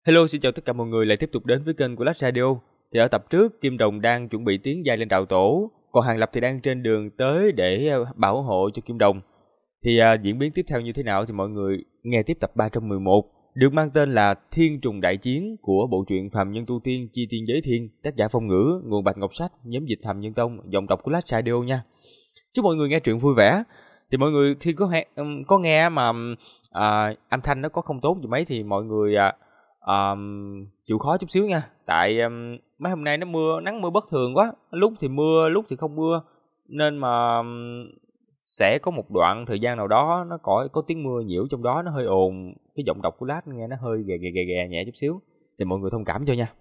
Hello, xin chào tất cả mọi người lại tiếp tục đến với kênh của Lách Radio. Thì ở tập trước, Kim Đồng đang chuẩn bị tiến giai lên đạo tổ, còn Hàng Lập thì đang trên đường tới để bảo hộ cho Kim Đồng. Thì diễn biến tiếp theo như thế nào thì mọi người nghe tiếp tập 311, được mang tên là Thiên Trùng Đại Chiến của bộ truyện Phàm Nhân Tu Tiên Chi Tiên Giới Thiên, tác giả Phong Ngữ, nguồn Bạch Ngọc Sách, nhóm dịch Phàm Nhân Tông, giọng đọc của Lách Radio nha. Chúc mọi người nghe truyện vui vẻ. Thì mọi người khi có nghe mà âm thanh nó có không tốt gì mấy thì mọi người chịu khó chút xíu nha. Tại mấy hôm nay nó nắng mưa bất thường quá, lúc thì mưa lúc thì không mưa, nên mà sẽ có một đoạn thời gian nào đó nó có tiếng mưa nhiễu trong đó, nó hơi ồn, cái giọng đọc của Lát nghe nó hơi ghè nhẹ chút xíu, thì mọi người thông cảm cho nha.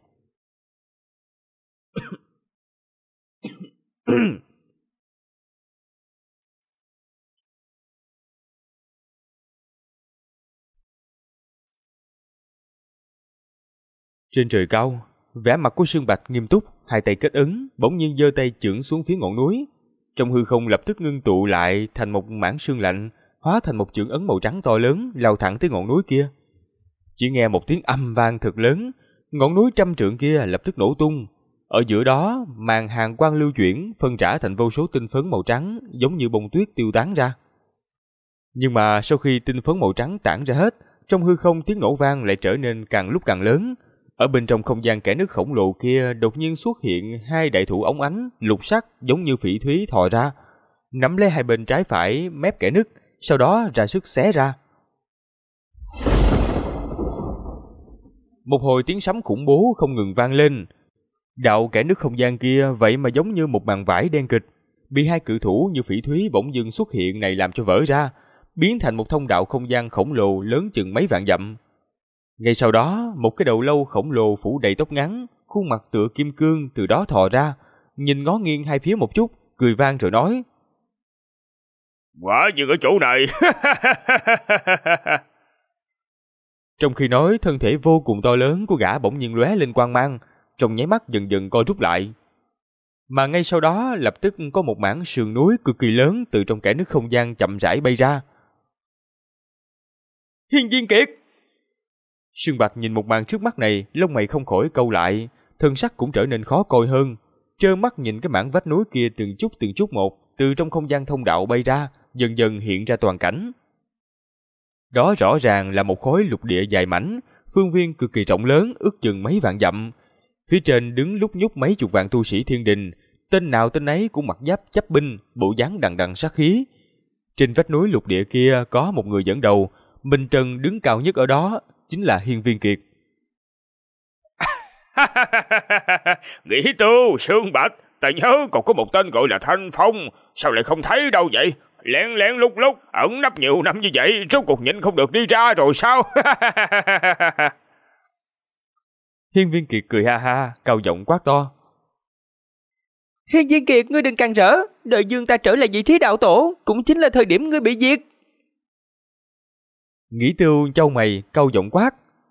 Trên trời cao, vẻ mặt của Sương Bạch nghiêm túc, hai tay kết ấn, bỗng nhiên giơ tay chưởng xuống phía ngọn núi. Trong hư không lập tức ngưng tụ lại thành một mảng sương lạnh, hóa thành một chưởng ấn màu trắng to lớn, lao thẳng tới ngọn núi kia. Chỉ nghe một tiếng âm vang thật lớn, ngọn núi trăm trượng kia lập tức nổ tung. Ở giữa đó, màn hàn quang lưu chuyển, phân rã thành vô số tinh phấn màu trắng, giống như bông tuyết tiêu tán ra. Nhưng mà sau khi tinh phấn màu trắng tản ra hết, trong hư không tiếng nổ vang lại trở nên càng lúc càng lớn. Ở bên trong không gian kẽ nứt khổng lồ kia đột nhiên xuất hiện hai đại thủ óng ánh, lục sắc giống như phỉ thúy thò ra, nắm lấy hai bên trái phải mép kẽ nứt, sau đó ra sức xé ra. Một hồi tiếng sấm khủng bố không ngừng vang lên. Đạo kẽ nứt không gian kia vậy mà giống như một màn vải đen kịch, bị hai cự thủ như phỉ thúy bỗng dưng xuất hiện này làm cho vỡ ra, biến thành một thông đạo không gian khổng lồ lớn chừng mấy vạn dặm. Ngay sau đó, một cái đầu lâu khổng lồ phủ đầy tóc ngắn, khuôn mặt tựa kim cương từ đó thò ra, nhìn ngó nghiêng hai phía một chút, cười vang rồi nói: "Quả nhiên ở chỗ này." Trong khi nói, thân thể vô cùng to lớn của gã bỗng nhiên lóe lên quang mang, trong nháy mắt dần dần co rút lại. Mà ngay sau đó, lập tức có một mảng sườn núi cực kỳ lớn từ trong kẽ nứt không gian chậm rãi bay ra. Hiên Viên Kiệt! Sương Bạch nhìn một màn trước mắt này, lông mày không khỏi cau lại, thân sắc cũng trở nên khó coi hơn. Trơ mắt nhìn cái mảng vách núi kia từng chút một, từ trong không gian thông đạo bay ra, dần dần hiện ra toàn cảnh. Đó rõ ràng là một khối lục địa dài mảnh, phương viên cực kỳ rộng lớn, ước chừng mấy vạn dặm. Phía trên đứng lúc nhúc mấy chục vạn tu sĩ thiên đình, tên nào tên ấy cũng mặc giáp chấp binh, bộ dáng đằng đằng sát khí. Trên vách núi lục địa kia có một người dẫn đầu, Minh Trần đứng cao nhất ở đó, chính là Hiên Viên Kiệt. Nghĩ tu, Sương Bạch, ta nhớ còn có một tên gọi là Thanh Phong, sao lại không thấy đâu vậy? Lén lén lúc ẩn nấp nhiều năm như vậy, rốt cuộc nhịn không được đi ra rồi sao? Hiên Viên Kiệt cười ha ha, cao giọng quát to: Hiên Viên Kiệt, ngươi đừng càn rỡ, đợi Dương ta trở lại vị trí đạo tổ, cũng chính là thời điểm ngươi bị diệt. Nghĩ Tiêu chau mày, cau giọng quát: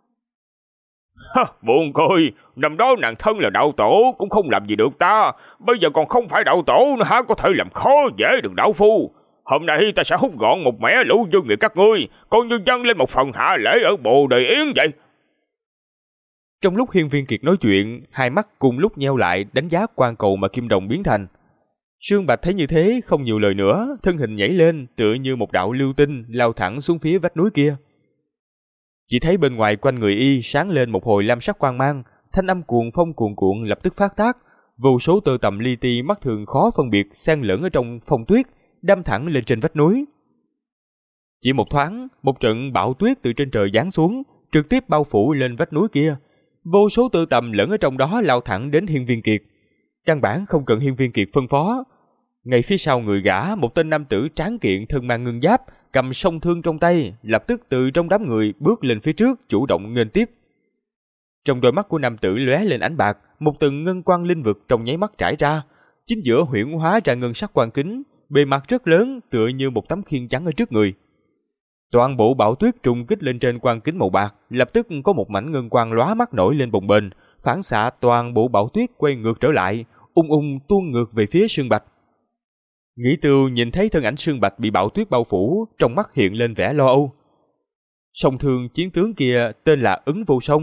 Buồn cười, năm đó nàng thân là đạo tổ cũng không làm gì được ta, bây giờ còn không phải đạo tổ nữa hả, có thể làm khó dễ được đạo phu. Hôm nay ta sẽ hút gọn một mẻ lũ dương nghiệt các ngươi, coi như dâng lên một phần hạ lễ ở Bồ Đề Yến vậy. Trong lúc Hiên Viên Kiệt nói chuyện, hai mắt cùng lúc nheo lại đánh giá quan cầu mà Kim Đồng biến thành. Sương Bạch thấy như thế không nhiều lời nữa, thân hình nhảy lên tựa như một đạo lưu tinh lao thẳng xuống phía vách núi kia. Chỉ thấy bên ngoài quanh người y sáng lên một hồi lam sắc quang mang, thanh âm cuồng phong cuồn cuộn lập tức phát tác, vô số tơ tằm li ti mắt thường khó phân biệt xen lẫn ở trong phong tuyết, đâm thẳng lên trên vách núi. Chỉ một thoáng, một trận bão tuyết từ trên trời giáng xuống, trực tiếp bao phủ lên vách núi kia. Vô số tơ tằm lẫn ở trong đó lao thẳng đến Hiên Viên Kiệt. Căn bản không cần Hiên Viên Kiệt phân phó. Ngay phía sau người gã, một tên nam tử tráng kiện thân mang ngân giáp, cầm song thương trong tay, lập tức từ trong đám người bước lên phía trước, chủ động nghênh tiếp. Trong đôi mắt của nam tử lóe lên ánh bạc, một tầng ngân quang linh vực trong nháy mắt trải ra, chính giữa huyễn hóa ra ngân sắc quang kính, bề mặt rất lớn, tựa như một tấm khiên trắng ở trước người. Toàn bộ bão tuyết trùng kích lên trên quang kính màu bạc, lập tức có một mảnh ngân quang lóa mắt nổi lên bồng bềnh, phản xạ toàn bộ bão tuyết quay ngược trở lại, ung tuôn ngược về phía Sương Bạch. Nghĩ Tưu nhìn thấy thân ảnh Sương Bạch bị bão tuyết bao phủ, trong mắt hiện lên vẻ lo âu. Song thương chiến tướng kia tên là Ứng Vô Song,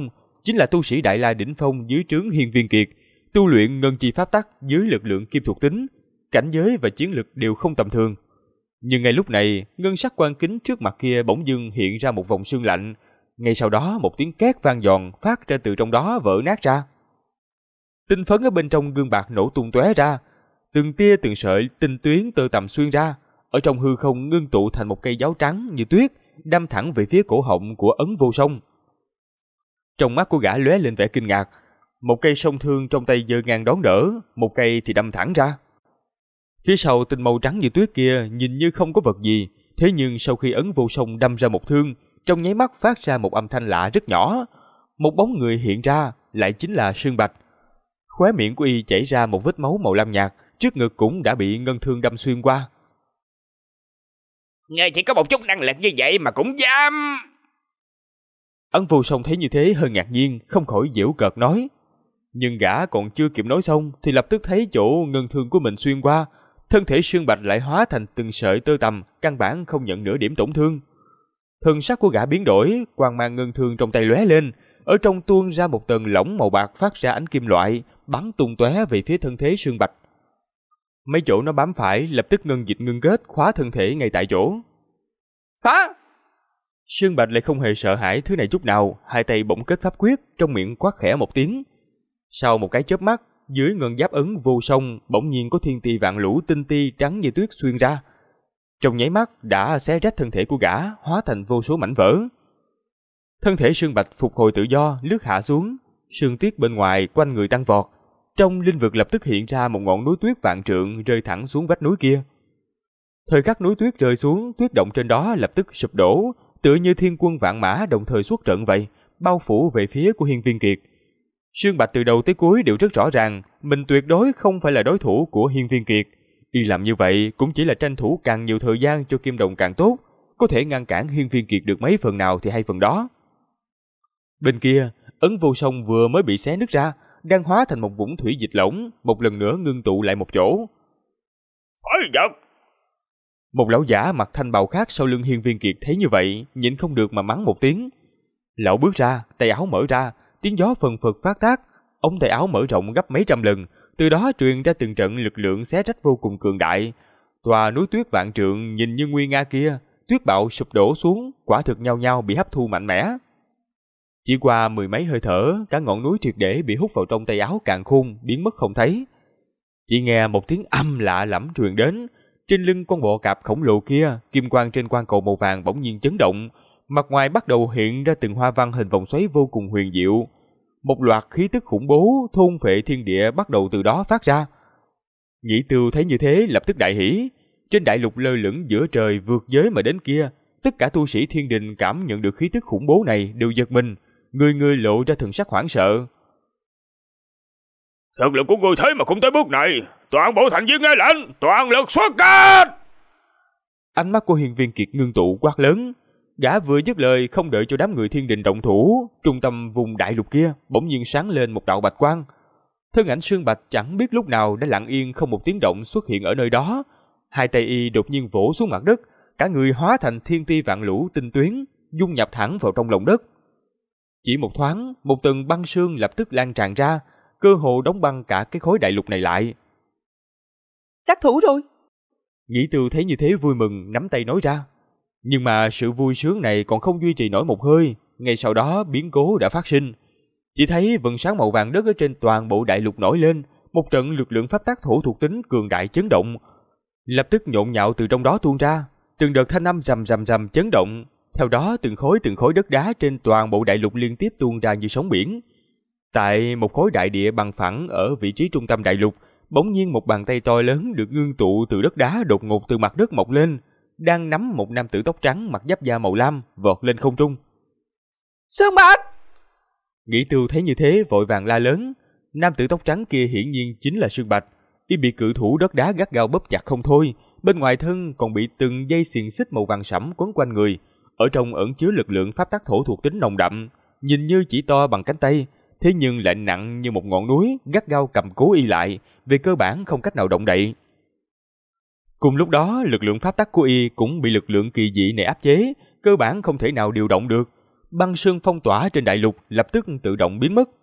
chính là tu sĩ Đại La đỉnh phong dưới trướng Hiên Viên Kiệt, tu luyện ngân chi pháp tắc dưới lực lượng kim thuộc tính, cảnh giới và chiến lực đều không tầm thường. Nhưng ngay lúc này, ngân sắc quan kính trước mặt kia bỗng dưng hiện ra một vòng sương lạnh, ngay sau đó một tiếng két vang giòn phát ra từ trong đó vỡ nát ra. Tinh phấn ở bên trong gương bạc nổ tung tóe ra, từng tia từng sợi tinh tuyến tơ tằm xuyên ra, ở trong hư không ngưng tụ thành một cây giáo trắng như tuyết, đâm thẳng về phía cổ họng của Ấn Vô Song. Trong mắt của gã lóe lên vẻ kinh ngạc, một cây song thương trong tay giơ ngang đón đỡ, một cây thì đâm thẳng ra. Phía sau tinh màu trắng như tuyết kia nhìn như không có vật gì, thế nhưng sau khi Ấn Vô Song đâm ra một thương, trong nháy mắt phát ra một âm thanh lạ rất nhỏ. Một bóng người hiện ra, lại chính là Sương Bạch. Khóe miệng của y chảy ra một vết máu màu lam nhạt, trước ngực cũng đã bị ngân thương đâm xuyên qua. Nghe chỉ có một chút năng lực như vậy mà cũng dám. Ấn Vô Song thấy như thế hơi ngạc nhiên, không khỏi giễu cợt nói. Nhưng gã còn chưa kịp nói xong thì lập tức thấy chỗ ngân thương của mình xuyên qua, thân thể Sương Bạch lại hóa thành từng sợi tơ tằm, căn bản không nhận nửa điểm tổn thương. Thần sắc của gã biến đổi, quang mang ngân thương trong tay lóe lên, ở trong tuôn ra một tầng lỏng màu bạc phát ra ánh kim loại, bắn tung tóe về phía thân thể Sương Bạch. Mấy chỗ nó bám phải lập tức ngân dịch ngưng kết khóa thân thể ngay tại chỗ. Phá! Sương Bạch lại không hề sợ hãi thứ này chút nào, hai tay bỗng kết pháp quyết, trong miệng quát khẽ một tiếng. Sau một cái chớp mắt, dưới ngân giáp Ấn Vô Song bỗng nhiên có thiên ti vạn lũ tinh ti trắng như tuyết xuyên ra. Trong nháy mắt đã xé rách thân thể của gã, hóa thành vô số mảnh vỡ. Thân thể Sương Bạch phục hồi tự do, lướt hạ xuống, sương tuyết bên ngoài quanh người tăng vọt. Trong linh vực lập tức hiện ra một ngọn núi tuyết vạn trượng rơi thẳng xuống vách núi kia. Thời khắc núi tuyết rơi xuống, tuyết động trên đó lập tức sụp đổ, tựa như thiên quân vạn mã đồng thời xuất trận vậy, bao phủ về phía của Hiên Viên Kiệt. Sương Bạch từ đầu tới cuối đều rất rõ ràng, mình tuyệt đối không phải là đối thủ của Hiên Viên Kiệt. Y làm như vậy cũng chỉ là tranh thủ càng nhiều thời gian cho Kim Đồng càng tốt, có thể ngăn cản Hiên Viên Kiệt được mấy phần nào thì hay phần đó. Bên kia, Ấn Vô Song vừa mới bị xé nứt ra, đang hóa thành một vũng thủy dịch lỏng, một lần nữa ngưng tụ lại một chỗ. Phải giật! Một lão giả mặc thanh bào khác sau lưng Hiên Viên Kiệt thấy như vậy, nhịn không được mà mắng một tiếng. Lão bước ra, tay áo mở ra, tiếng gió phần phật phát tác, ống tay áo mở rộng gấp mấy trăm lần, từ đó truyền ra từng trận lực lượng xé rách vô cùng cường đại. Tòa núi tuyết vạn trượng nhìn như nguy nga kia, tuyết bạo sụp đổ xuống, quả thực nhau nhau bị hấp thu mạnh mẽ. Chỉ qua mười mấy hơi thở, cả ngọn núi triệt để bị hút vào trong tay áo càn khôn, biến mất không thấy. Chỉ nghe một tiếng âm lạ lẫm truyền đến, trên lưng con bọ cạp khổng lồ kia, kim quang trên quan cầu màu vàng bỗng nhiên chấn động, mặt ngoài bắt đầu hiện ra từng hoa văn hình vòng xoáy vô cùng huyền diệu. Một loạt khí tức khủng bố thôn phệ thiên địa bắt đầu từ đó phát ra. Nhĩ Tưu thấy như thế lập tức đại hỉ, trên đại lục lơ lửng giữa trời vượt giới mà đến kia, tất cả tu sĩ thiên đình cảm nhận được khí tức khủng bố này đều giật mình, người người lộ ra thần sắc hoảng sợ. Thực lực của ngươi thế mà cũng tới bước này, toàn bộ thành viên nghe lệnh, toàn lực xuất kích! Ánh mắt của Hiên Viên Kiệt ngưng tụ quát lớn. Gã vừa dứt lời không đợi cho đám người thiên đình động thủ, trung tâm vùng đại lục kia bỗng nhiên sáng lên một đạo bạch quang. Thân ảnh Sương Bạch chẳng biết lúc nào đã lặng yên không một tiếng động xuất hiện ở nơi đó. Hai tay y đột nhiên vỗ xuống mặt đất, cả người hóa thành thiên ti vạn lũ tinh tuyến, dung nhập thẳng vào trong lòng đất. Chỉ một thoáng, một tầng băng sương lập tức lan tràn ra, cơ hồ đóng băng cả cái khối đại lục này lại. Đắc thủ rồi! Nhĩ Tưu thấy như thế vui mừng, nắm tay nói ra. Nhưng mà sự vui sướng này còn không duy trì nổi một hơi, ngay sau đó biến cố đã phát sinh. Chỉ thấy vầng sáng màu vàng đất ở trên toàn bộ đại lục nổi lên, một trận lực lượng pháp tắc thổ thuộc tính cường đại chấn động, lập tức nhộn nhạo từ trong đó tuôn ra, từng đợt thanh âm rầm rầm rầm chấn động, theo đó từng khối đất đá trên toàn bộ đại lục liên tiếp tuôn ra như sóng biển. Tại một khối đại địa bằng phẳng ở vị trí trung tâm đại lục, bỗng nhiên một bàn tay to lớn được ngưng tụ từ đất đá đột ngột từ mặt đất mọc lên, đang nắm một nam tử tóc trắng mặc giáp da màu lam vọt lên không trung. Sương Bạch! Nghĩ Tưu thấy như thế vội vàng la lớn. Nam tử tóc trắng kia hiển nhiên chính là Sương Bạch. Y bị cự thủ đất đá gắt gao bóp chặt không thôi, bên ngoài thân còn bị từng dây xiềng xích màu vàng sẫm quấn quanh người, ở trong ẩn chứa lực lượng pháp tắc thổ thuộc tính nồng đậm, nhìn như chỉ to bằng cánh tay, thế nhưng lại nặng như một ngọn núi, gắt gao cầm cố y lại, về cơ bản không cách nào động đậy. Cùng lúc đó, lực lượng pháp tắc của y cũng bị lực lượng kỳ dị này áp chế, cơ bản không thể nào điều động được. băng sơn phong tỏa trên đại lục lập tức tự động biến mất.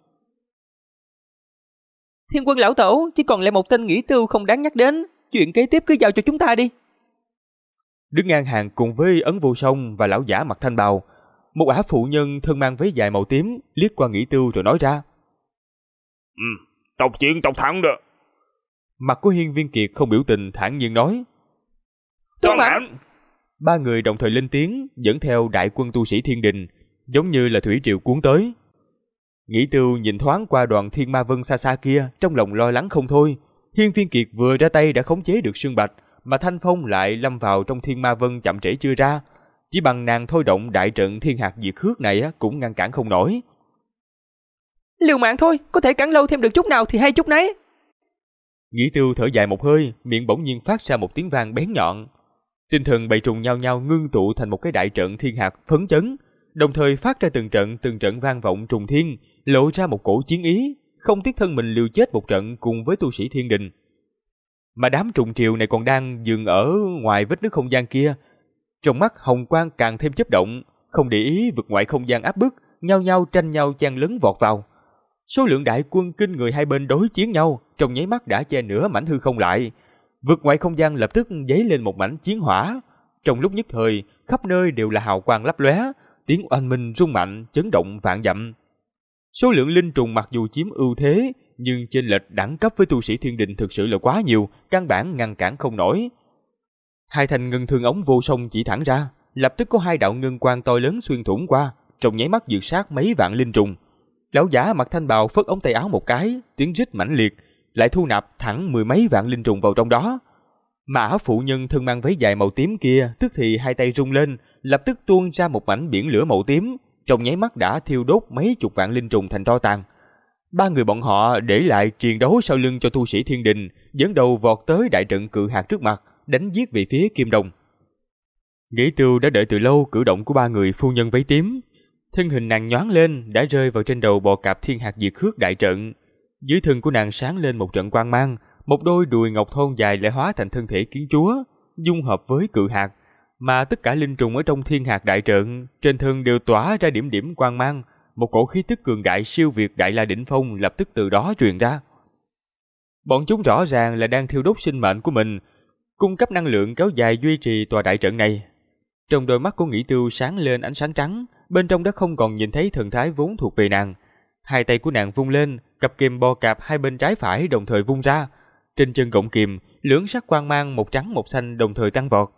Thiên Quân lão tổ, chỉ còn lại một tên Nghĩ Tiêu không đáng nhắc đến, chuyện kế tiếp cứ giao cho chúng ta đi. Đứng ngang hàng cùng với Ấn Vô Song và lão giả mặc thanh bào, một ả phụ nhân thân mang váy dài màu tím liếc qua Nghĩ Tiêu rồi nói ra: Tộc chuyện tộc thẳng được. Mặt của Hiên Viên Kiệt không biểu tình, thản nhiên nói: Tuân mệnh. Ba người đồng thời lên tiếng, dẫn theo đại quân tu sĩ Thiên Đình, giống như là thủy triều cuốn tới. Nghĩ Tiêu nhìn thoáng qua đoàn Thiên Ma Vân xa xa kia, trong lòng lo lắng không thôi. Hiên Viên Kiệt vừa ra tay đã khống chế được Sương Bạch, mà Thanh Phong lại lâm vào trong Thiên Ma Vân chậm trễ chưa ra. Chỉ bằng nàng thôi động đại trận Thiên Hạt Diệt Khước này cũng ngăn cản không nổi. Liều mạng thôi, có thể cản lâu thêm được chút nào thì hay chút nấy. Nghĩ Tiêu thở dài một hơi, miệng bỗng nhiên phát ra một tiếng vang bén nhọn. Tinh thần bầy trùng nhao nhao ngưng tụ thành một cái đại trận thiên hạt phấn chấn, đồng thời phát ra từng trận vang vọng trùng thiên, lộ ra một cổ chiến ý, không tiếc thân mình liều chết một trận cùng với tu sĩ Thiên Đình. Mà đám trùng triều này còn đang dừng ở ngoài vết nứt không gian kia, trong mắt hồng quang càng thêm chớp động, không để ý vực ngoại không gian áp bức, nhao nhao tranh nhau chen lấn vọt vào. Số lượng đại quân kinh người hai bên đối chiến nhau, trong nháy mắt đã che nửa mảnh hư không lại. Vực ngoại không gian lập tức dấy lên một mảnh chiến hỏa. Trong lúc nhất thời, khắp nơi đều là hào quang lấp lóe, tiếng oanh minh rung mạnh, chấn động vạn dặm. Số lượng linh trùng mặc dù chiếm ưu thế, nhưng chênh lệch đẳng cấp với tu sĩ Thiên Đình thực sự là quá nhiều, căn bản ngăn cản không nổi. Hai thanh ngân thương ống vô song chỉ thẳng ra, lập tức có hai đạo ngân quang to lớn xuyên thủng qua, trong nháy mắt diệt sát mấy vạn linh trùng. Lão giả mặc thanh bào phất ống tay áo một cái, tiếng rít mãnh liệt, lại thu nạp thẳng mười mấy vạn linh trùng vào trong đó. Mà phụ nhân thân mang váy dài màu tím kia, tức thì hai tay rung lên, lập tức tuôn ra một mảnh biển lửa màu tím, trong nháy mắt đã thiêu đốt mấy chục vạn linh trùng thành tro tàn. Ba người bọn họ để lại triền đấu sau lưng cho tu sĩ Thiên Đình, dẫn đầu vọt tới đại trận cự hạt trước mặt, đánh giết về phía Kim Đồng. Nghĩ Tiêu đã đợi từ lâu cử động của ba người phu nhân váy tím, thân hình nàng nhoáng lên đã rơi vào trên đầu bò cạp Thiên Hạt Diệt Khước đại trận. Dưới thân của nàng sáng lên một trận quang mang, một đôi đùi ngọc thon dài lại hóa thành thân thể kiến chúa, dung hợp với cự hạt, mà tất cả linh trùng ở trong Thiên Hạt đại trận trên thân đều tỏa ra điểm điểm quang mang, một cổ khí tức cường đại siêu việt Đại La đỉnh phong lập tức từ đó truyền ra. Bọn chúng rõ ràng là đang thiêu đốt sinh mệnh của mình, cung cấp năng lượng kéo dài duy trì tòa đại trận này. Trong đôi mắt của Nghĩ Tiêu sáng lên ánh sáng trắng, bên trong đã không còn nhìn thấy thần thái vốn thuộc về nàng. Hai tay của nàng vung lên, cặp kìm bo cạp hai bên trái phải đồng thời vung ra. Trên chân gọng kìm, lưỡng sắc quang mang một trắng một xanh đồng thời tăng vọt.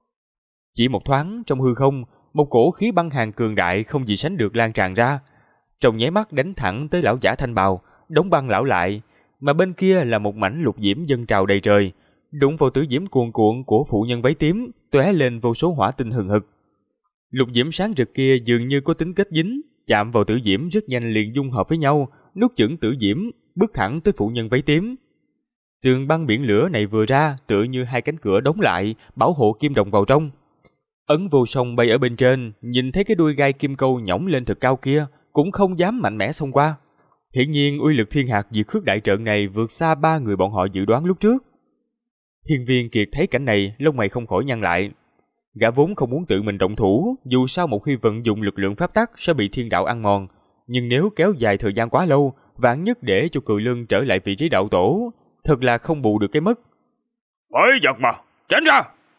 Chỉ một thoáng trong hư không, một cổ khí băng hàn cường đại không gì sánh được lan tràn ra, trong nháy mắt đánh thẳng tới lão giả thanh bào, đóng băng lão lại. Mà bên kia là một mảnh lục diễm dâng trào đầy trời, đụng vào tử diễm cuồn cuộn của phụ nhân váy tím, tóe lên vô số hỏa tinh hừng hực. Lục diễm sáng rực kia dường như có tính kết dính, chạm vào tử diễm rất nhanh liền dung hợp với nhau, nuốt chửng tử diễm, bước thẳng tới phụ nhân váy tím. Tường băng biển lửa này vừa ra, tựa như hai cánh cửa đóng lại, bảo hộ Kim Đồng vào trong. Ấn Vô Song bay ở bên trên, nhìn thấy cái đuôi gai kim câu nhõng lên thật cao kia, cũng không dám mạnh mẽ xông qua. Hiển nhiên uy lực Thiên Hạt Diệt Khước đại trận này vượt xa ba người bọn họ dự đoán lúc trước. Hiên Viên Kiệt thấy cảnh này, lông mày không khỏi nhăn lại. Gã vốn không muốn tự mình động thủ, dù sao một khi vận dụng lực lượng pháp tắc sẽ bị thiên đạo ăn mòn, nhưng nếu kéo dài thời gian quá lâu, vạn nhất để cho Cự Lương trở lại vị trí đạo tổ, thật là không bù được cái mất. Phải giật mà, tránh ra!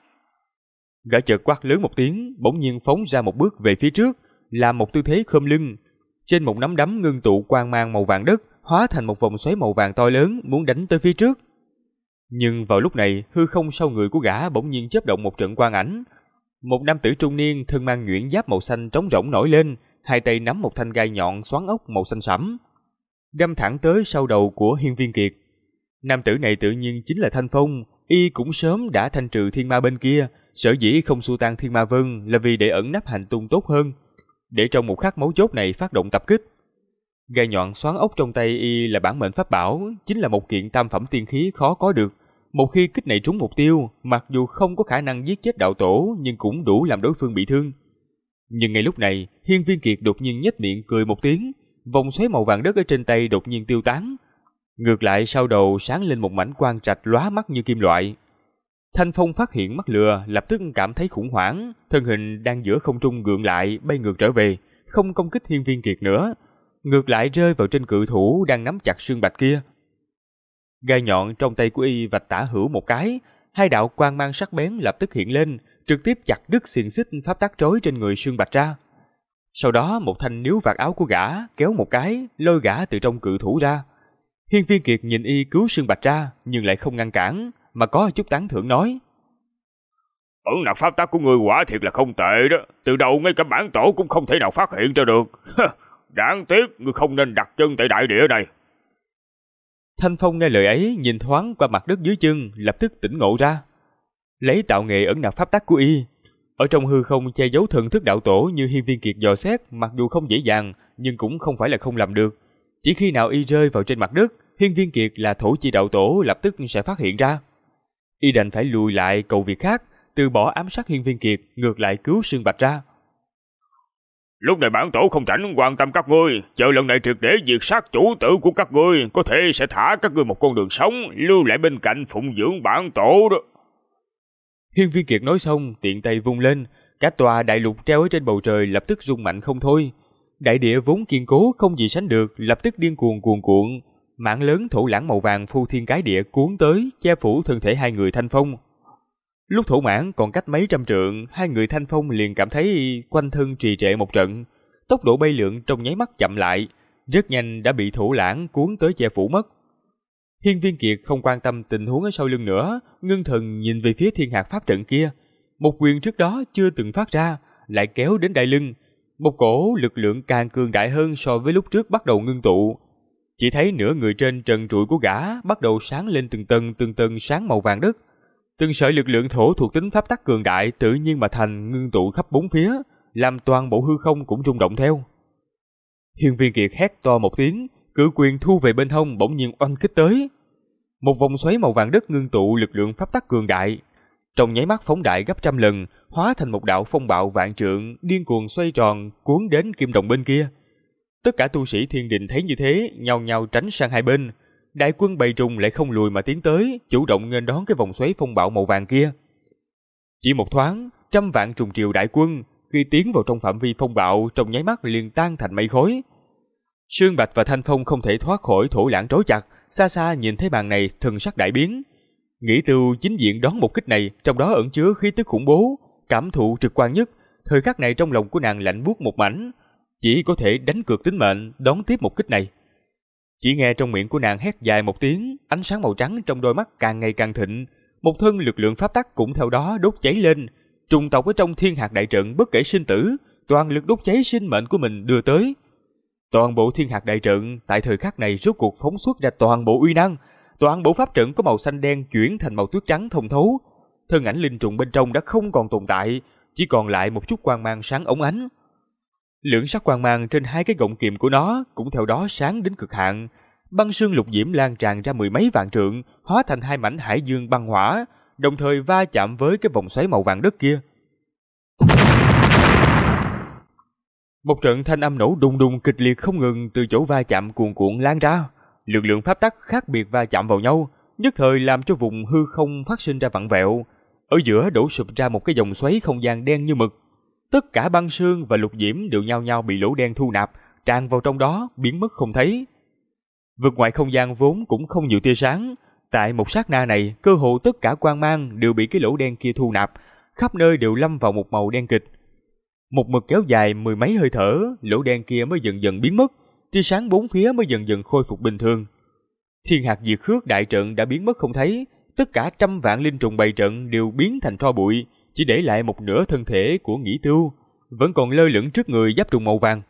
Gã chợt quát lớn một tiếng, bỗng nhiên phóng ra một bước về phía trước, làm một tư thế khom lưng. Trên một nắm đấm ngưng tụ quang mang màu vàng đất, hóa thành một vòng xoáy màu vàng to lớn, muốn đánh tới phía trước. Nhưng vào lúc này, hư không sau người của gã bỗng nhiên chớp động một trận quang ảnh. Một nam tử trung niên thân mang nhuyễn giáp màu xanh trống rỗng nổi lên, hai tay nắm một thanh gai nhọn xoắn ốc màu xanh sẫm, đâm thẳng tới sau đầu của Hiên Viên Kiệt. Nam tử này tự nhiên chính là Thanh Phong, y cũng sớm đã thanh trừ thiên ma bên kia, sở dĩ không xua tan Thiên Ma Vân là vì để ẩn nấp hành tung tốt hơn, để trong một khắc mấu chốt này phát động tập kích. Gai nhọn xoắn ốc trong tay y là bản mệnh pháp bảo, chính là một kiện tam phẩm tiên khí khó có được. Một khi kích này trúng mục tiêu, mặc dù không có khả năng giết chết đạo tổ, nhưng cũng đủ làm đối phương bị thương. Nhưng ngay lúc này, Hiên Viên Kiệt đột nhiên nhếch miệng cười một tiếng, vòng xoáy màu vàng đất ở trên tay đột nhiên tiêu tán. Ngược lại sau đầu sáng lên một mảnh quang trạch lóa mắt như kim loại. Thanh Phong phát hiện mắc lừa, lập tức cảm thấy khủng hoảng, thân hình đang giữa không trung gượng lại, bay ngược trở về, không công kích Hiên Viên Kiệt nữa, ngược lại rơi vào trên cự thủ đang nắm chặt xương bạch kia. Gai nhọn trong tay của y vạch tả hữu một cái, hai đạo quang mang sắc bén lập tức hiện lên, trực tiếp chặt đứt xiềng xích pháp tắc trói trên người xương bạch ra. Sau đó một thanh níu vạt áo của gã kéo một cái, lôi gã từ trong cự thủ ra. Hiên Viên Kiệt nhìn y cứu xương bạch ra, nhưng lại không ngăn cản, mà có chút tán thưởng nói: Ẩn nặc pháp tắc của ngươi quả thiệt là không tệ đó, từ đầu ngay cả bản tổ cũng không thể nào phát hiện ra được. Đáng tiếc ngươi không nên đặt chân tại đại địa này. Thanh Phong nghe lời ấy, nhìn thoáng qua mặt đất dưới chân, lập tức tỉnh ngộ ra. Lấy tạo nghệ ẩn nặc pháp tắc của y, ở trong hư không che giấu thần thức đạo tổ như Hiên Viên Kiệt dò xét, mặc dù không dễ dàng, nhưng cũng không phải là không làm được. Chỉ khi nào y rơi vào trên mặt đất, Hiên Viên Kiệt là thổ chi đạo tổ lập tức sẽ phát hiện ra. Y đành phải lùi lại cầu việc khác, từ bỏ ám sát Hiên Viên Kiệt, ngược lại cứu xương bạch ra. Lúc này bản tổ không rảnh quan tâm các ngươi, chờ lần này triệt để diệt sát chủ tử của các ngươi, có thể sẽ thả các ngươi một con đường sống, lưu lại bên cạnh phụng dưỡng bản tổ đó. Hiên Viên Kiệt nói xong, tiện tay vung lên, cả tòa đại lục treo ở trên bầu trời lập tức rung mạnh không thôi. Đại địa vốn kiên cố không gì sánh được, lập tức điên cuồng cuồn cuộn, mảng lớn thổ lãng màu vàng phu thiên cái địa cuốn tới, che phủ thân thể hai người Thanh Phong. Lúc thổ mãn còn cách mấy trăm trượng, hai người Thanh Phong liền cảm thấy quanh thân trì trệ một trận, tốc độ bay lượn trong nháy mắt chậm lại, rất nhanh đã bị thổ lãng cuốn tới che phủ mất. Hiên Viên Kiệt không quan tâm tình huống ở sau lưng nữa, ngưng thần nhìn về phía thiên hạt pháp trận kia. Một quyền trước đó chưa từng phát ra, lại kéo đến đai lưng. Một cổ lực lượng càng cường đại hơn so với lúc trước bắt đầu ngưng tụ. Chỉ thấy nửa người trên trần trụi của gã bắt đầu sáng lên từng tầng sáng màu vàng đất. Từng sợi lực lượng thổ thuộc tính pháp tắc cường đại tự nhiên mà thành ngưng tụ khắp bốn phía, làm toàn bộ hư không cũng rung động theo. Hiên Viên Kiệt hét to một tiếng, cử quyền thu về bên hông bỗng nhiên oanh kích tới. Một vòng xoáy màu vàng đất ngưng tụ lực lượng pháp tắc cường đại, trong nháy mắt phóng đại gấp trăm lần, hóa thành một đạo phong bạo vạn trượng, điên cuồng xoay tròn cuốn đến Kim Đồng bên kia. Tất cả tu sĩ thiên đình thấy như thế, nhao nhao tránh sang hai bên. Đại quân bầy trùng lại không lùi mà tiến tới, chủ động nghênh đón cái vòng xoáy phong bạo màu vàng kia. Chỉ một thoáng, trăm vạn trùng triều đại quân khi tiến vào trong phạm vi phong bạo, trong nháy mắt liền tan thành mây khói. Sương Bạch và Thanh Phong không thể thoát khỏi thổ lãng trói chặt, xa xa nhìn thấy màn này, thần sắc đại biến. Nghĩ Tưu chính diện đón một kích này, trong đó ẩn chứa khí tức khủng bố, cảm thụ trực quan nhất. Thời khắc này trong lòng của nàng lạnh buốt một mảnh, chỉ có thể đánh cược tính mệnh đón tiếp một kích này. Chỉ nghe trong miệng của nàng hét dài một tiếng, ánh sáng màu trắng trong đôi mắt càng ngày càng thịnh, một thân lực lượng pháp tắc cũng theo đó đốt cháy lên. Trùng tộc ở trong thiên hạt đại trận bất kể sinh tử, toàn lực đốt cháy sinh mệnh của mình đưa tới. Toàn bộ thiên hạt đại trận tại thời khắc này rốt cuộc phóng xuất ra toàn bộ uy năng, toàn bộ pháp trận có màu xanh đen chuyển thành màu tuyết trắng thông thấu. Thân ảnh linh trùng bên trong đã không còn tồn tại, chỉ còn lại một chút quang mang sáng óng ánh. Lưỡng sắc quang mang trên hai cái gọng kiềm của nó cũng theo đó sáng đến cực hạn. Băng sương lục diễm lan tràn ra mười mấy vạn trượng, hóa thành hai mảnh hải dương băng hỏa, đồng thời va chạm với cái vòng xoáy màu vàng đất kia. Một trận thanh âm nổ đùng đùng kịch liệt không ngừng từ chỗ va chạm cuồn cuộn lan ra. Lực lượng pháp tắc khác biệt va chạm vào nhau, nhất thời làm cho vùng hư không phát sinh ra vặn vẹo. Ở giữa đổ sụp ra một cái dòng xoáy không gian đen như mực. Tất cả băng sương và lục diễm đều nhao nhao bị lỗ đen thu nạp, tràn vào trong đó, biến mất không thấy. Vực ngoại không gian vốn cũng không nhiều tia sáng, tại một sát na này, cơ hồ tất cả quang mang đều bị cái lỗ đen kia thu nạp, khắp nơi đều lâm vào một màu đen kịch. Một mực kéo dài mười mấy hơi thở, lỗ đen kia mới dần dần biến mất, tia sáng bốn phía mới dần dần khôi phục bình thường. Thiên hạt diệt khước đại trận đã biến mất không thấy, tất cả trăm vạn linh trùng bày trận đều biến thành tro bụi, chỉ để lại một nửa thân thể của Nghĩ Tưu vẫn còn lơ lửng trước người giáp trùng màu vàng.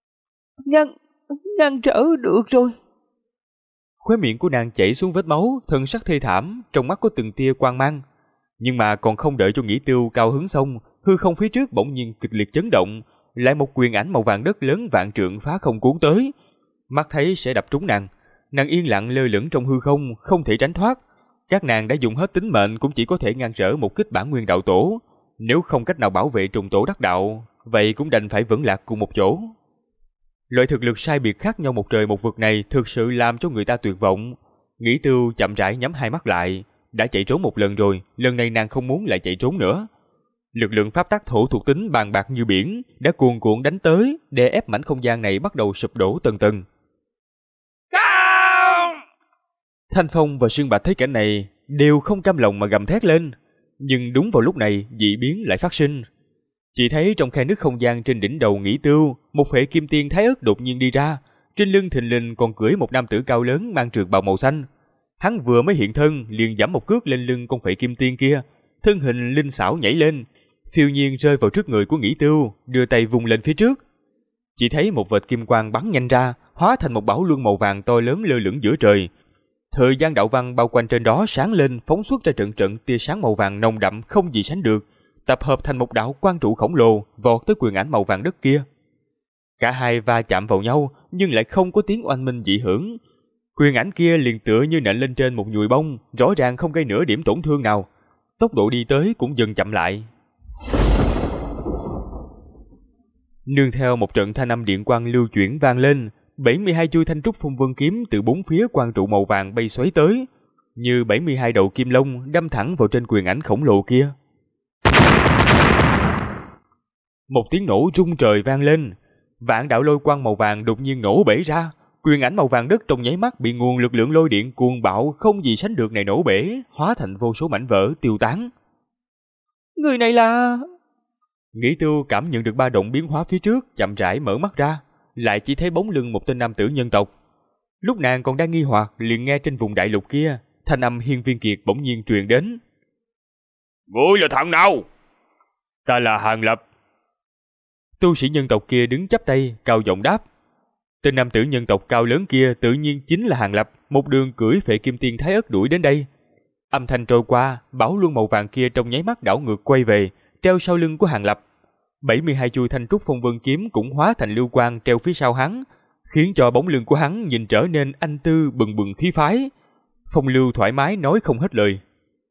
Ngăn trở được rồi. Khóe miệng của nàng chảy xuống vết máu, thân sắc thê thảm, trong mắt có từng tia quang mang. Nhưng mà còn không đợi cho Nghĩ Tưu cao hứng xong, hư không phía trước bỗng nhiên kịch liệt chấn động, lại một quyền ảnh màu vàng đất lớn vạn trượng phá không cuốn tới. Mắt thấy sẽ đập trúng nàng, nàng yên lặng lơ lửng trong hư không, không thể tránh thoát. Các nàng đã dùng hết tính mệnh cũng chỉ có thể ngăn trở một kích bản nguyên đạo tổ, nếu không cách nào bảo vệ trùng tổ đắc đạo, vậy cũng đành phải vẫn lạc cùng một chỗ. Loại thực lực sai biệt khác nhau một trời một vực này thực sự làm cho người ta tuyệt vọng. Nghĩ Tưu chậm rãi nhắm hai mắt lại, đã chạy trốn một lần rồi, lần này nàng không muốn lại chạy trốn nữa. Lực lượng pháp tắc thổ thuộc tính bàn bạc như biển đã cuồn cuộn đánh tới, để ép mảnh không gian này bắt đầu sụp đổ tầng tầng. Thanh Phong và Sương Bạch thấy cảnh này đều không cam lòng mà gầm thét lên, nhưng đúng vào lúc này dị biến lại phát sinh. Chỉ thấy trong khe nứt không gian trên đỉnh đầu Nghĩ Tưu, một hệ kim tiên thái ớt đột nhiên đi ra, trên lưng thình lình còn cưỡi một nam tử cao lớn mang trượt bào màu xanh. Hắn vừa mới hiện thân liền giẫm một cước lên lưng con phệ kim tiên kia, thân hình linh xảo nhảy lên, phiêu nhiên rơi vào trước người của Nghĩ Tưu, đưa tay vung lên phía trước. Chỉ thấy một vệt kim quang bắn nhanh ra, hóa thành một bảo luân màu vàng to lớn lơ lửng giữa trời. Thời gian đạo văn bao quanh trên đó sáng lên, phóng xuất ra trận trận tia sáng màu vàng nồng đậm không gì sánh được, tập hợp thành một đạo quang trụ khổng lồ vọt tới quyền ảnh màu vàng đất kia. Cả hai va chạm vào nhau nhưng lại không có tiếng oanh minh dị hưởng. Quyền ảnh kia liền tựa như nện lên trên một nhùi bông, rõ ràng không gây nửa điểm tổn thương nào. Tốc độ đi tới cũng dần chậm lại. Nương theo một trận thanh âm điện quang lưu chuyển vang lên, 72 chuôi thanh trúc phong vân kiếm từ bốn phía quang trụ màu vàng bay xoáy tới, như 72 đầu kim long đâm thẳng vào trên quyền ảnh khổng lồ kia. Một tiếng nổ rung trời vang lên, vạn đạo lôi quang màu vàng đột nhiên nổ bể ra, quyền ảnh màu vàng đất trong nháy mắt bị nguồn lực lượng lôi điện cuồng bạo không gì sánh được này nổ bể, hóa thành vô số mảnh vỡ tiêu tán. Người này là... Nghĩ Tưu cảm nhận được ba động biến hóa phía trước, chậm rãi mở mắt ra, lại chỉ thấy bóng lưng một tên nam tử nhân tộc. Lúc nàng còn đang nghi hoặc, liền nghe trên vùng đại lục kia, thanh âm Hiên Viên Kiệt bỗng nhiên truyền đến. Ngươi là thằng nào? Ta là Hàn Lập. Tu sĩ nhân tộc kia đứng chắp tay, cao giọng đáp. Tên nam tử nhân tộc cao lớn kia tự nhiên chính là Hàn Lập, một đường cưỡi phệ kim tiên thái ớt đuổi đến đây. Âm thanh trôi qua, bảo luân màu vàng kia trong nháy mắt đảo ngược quay về, treo sau lưng của Hàn Lập. 72 chuôi thanh trúc phong vân kiếm cũng hóa thành lưu quang treo phía sau hắn, khiến cho bóng lưng của hắn nhìn trở nên anh tư bừng bừng khí phái. Phong lưu thoải mái nói không hết lời.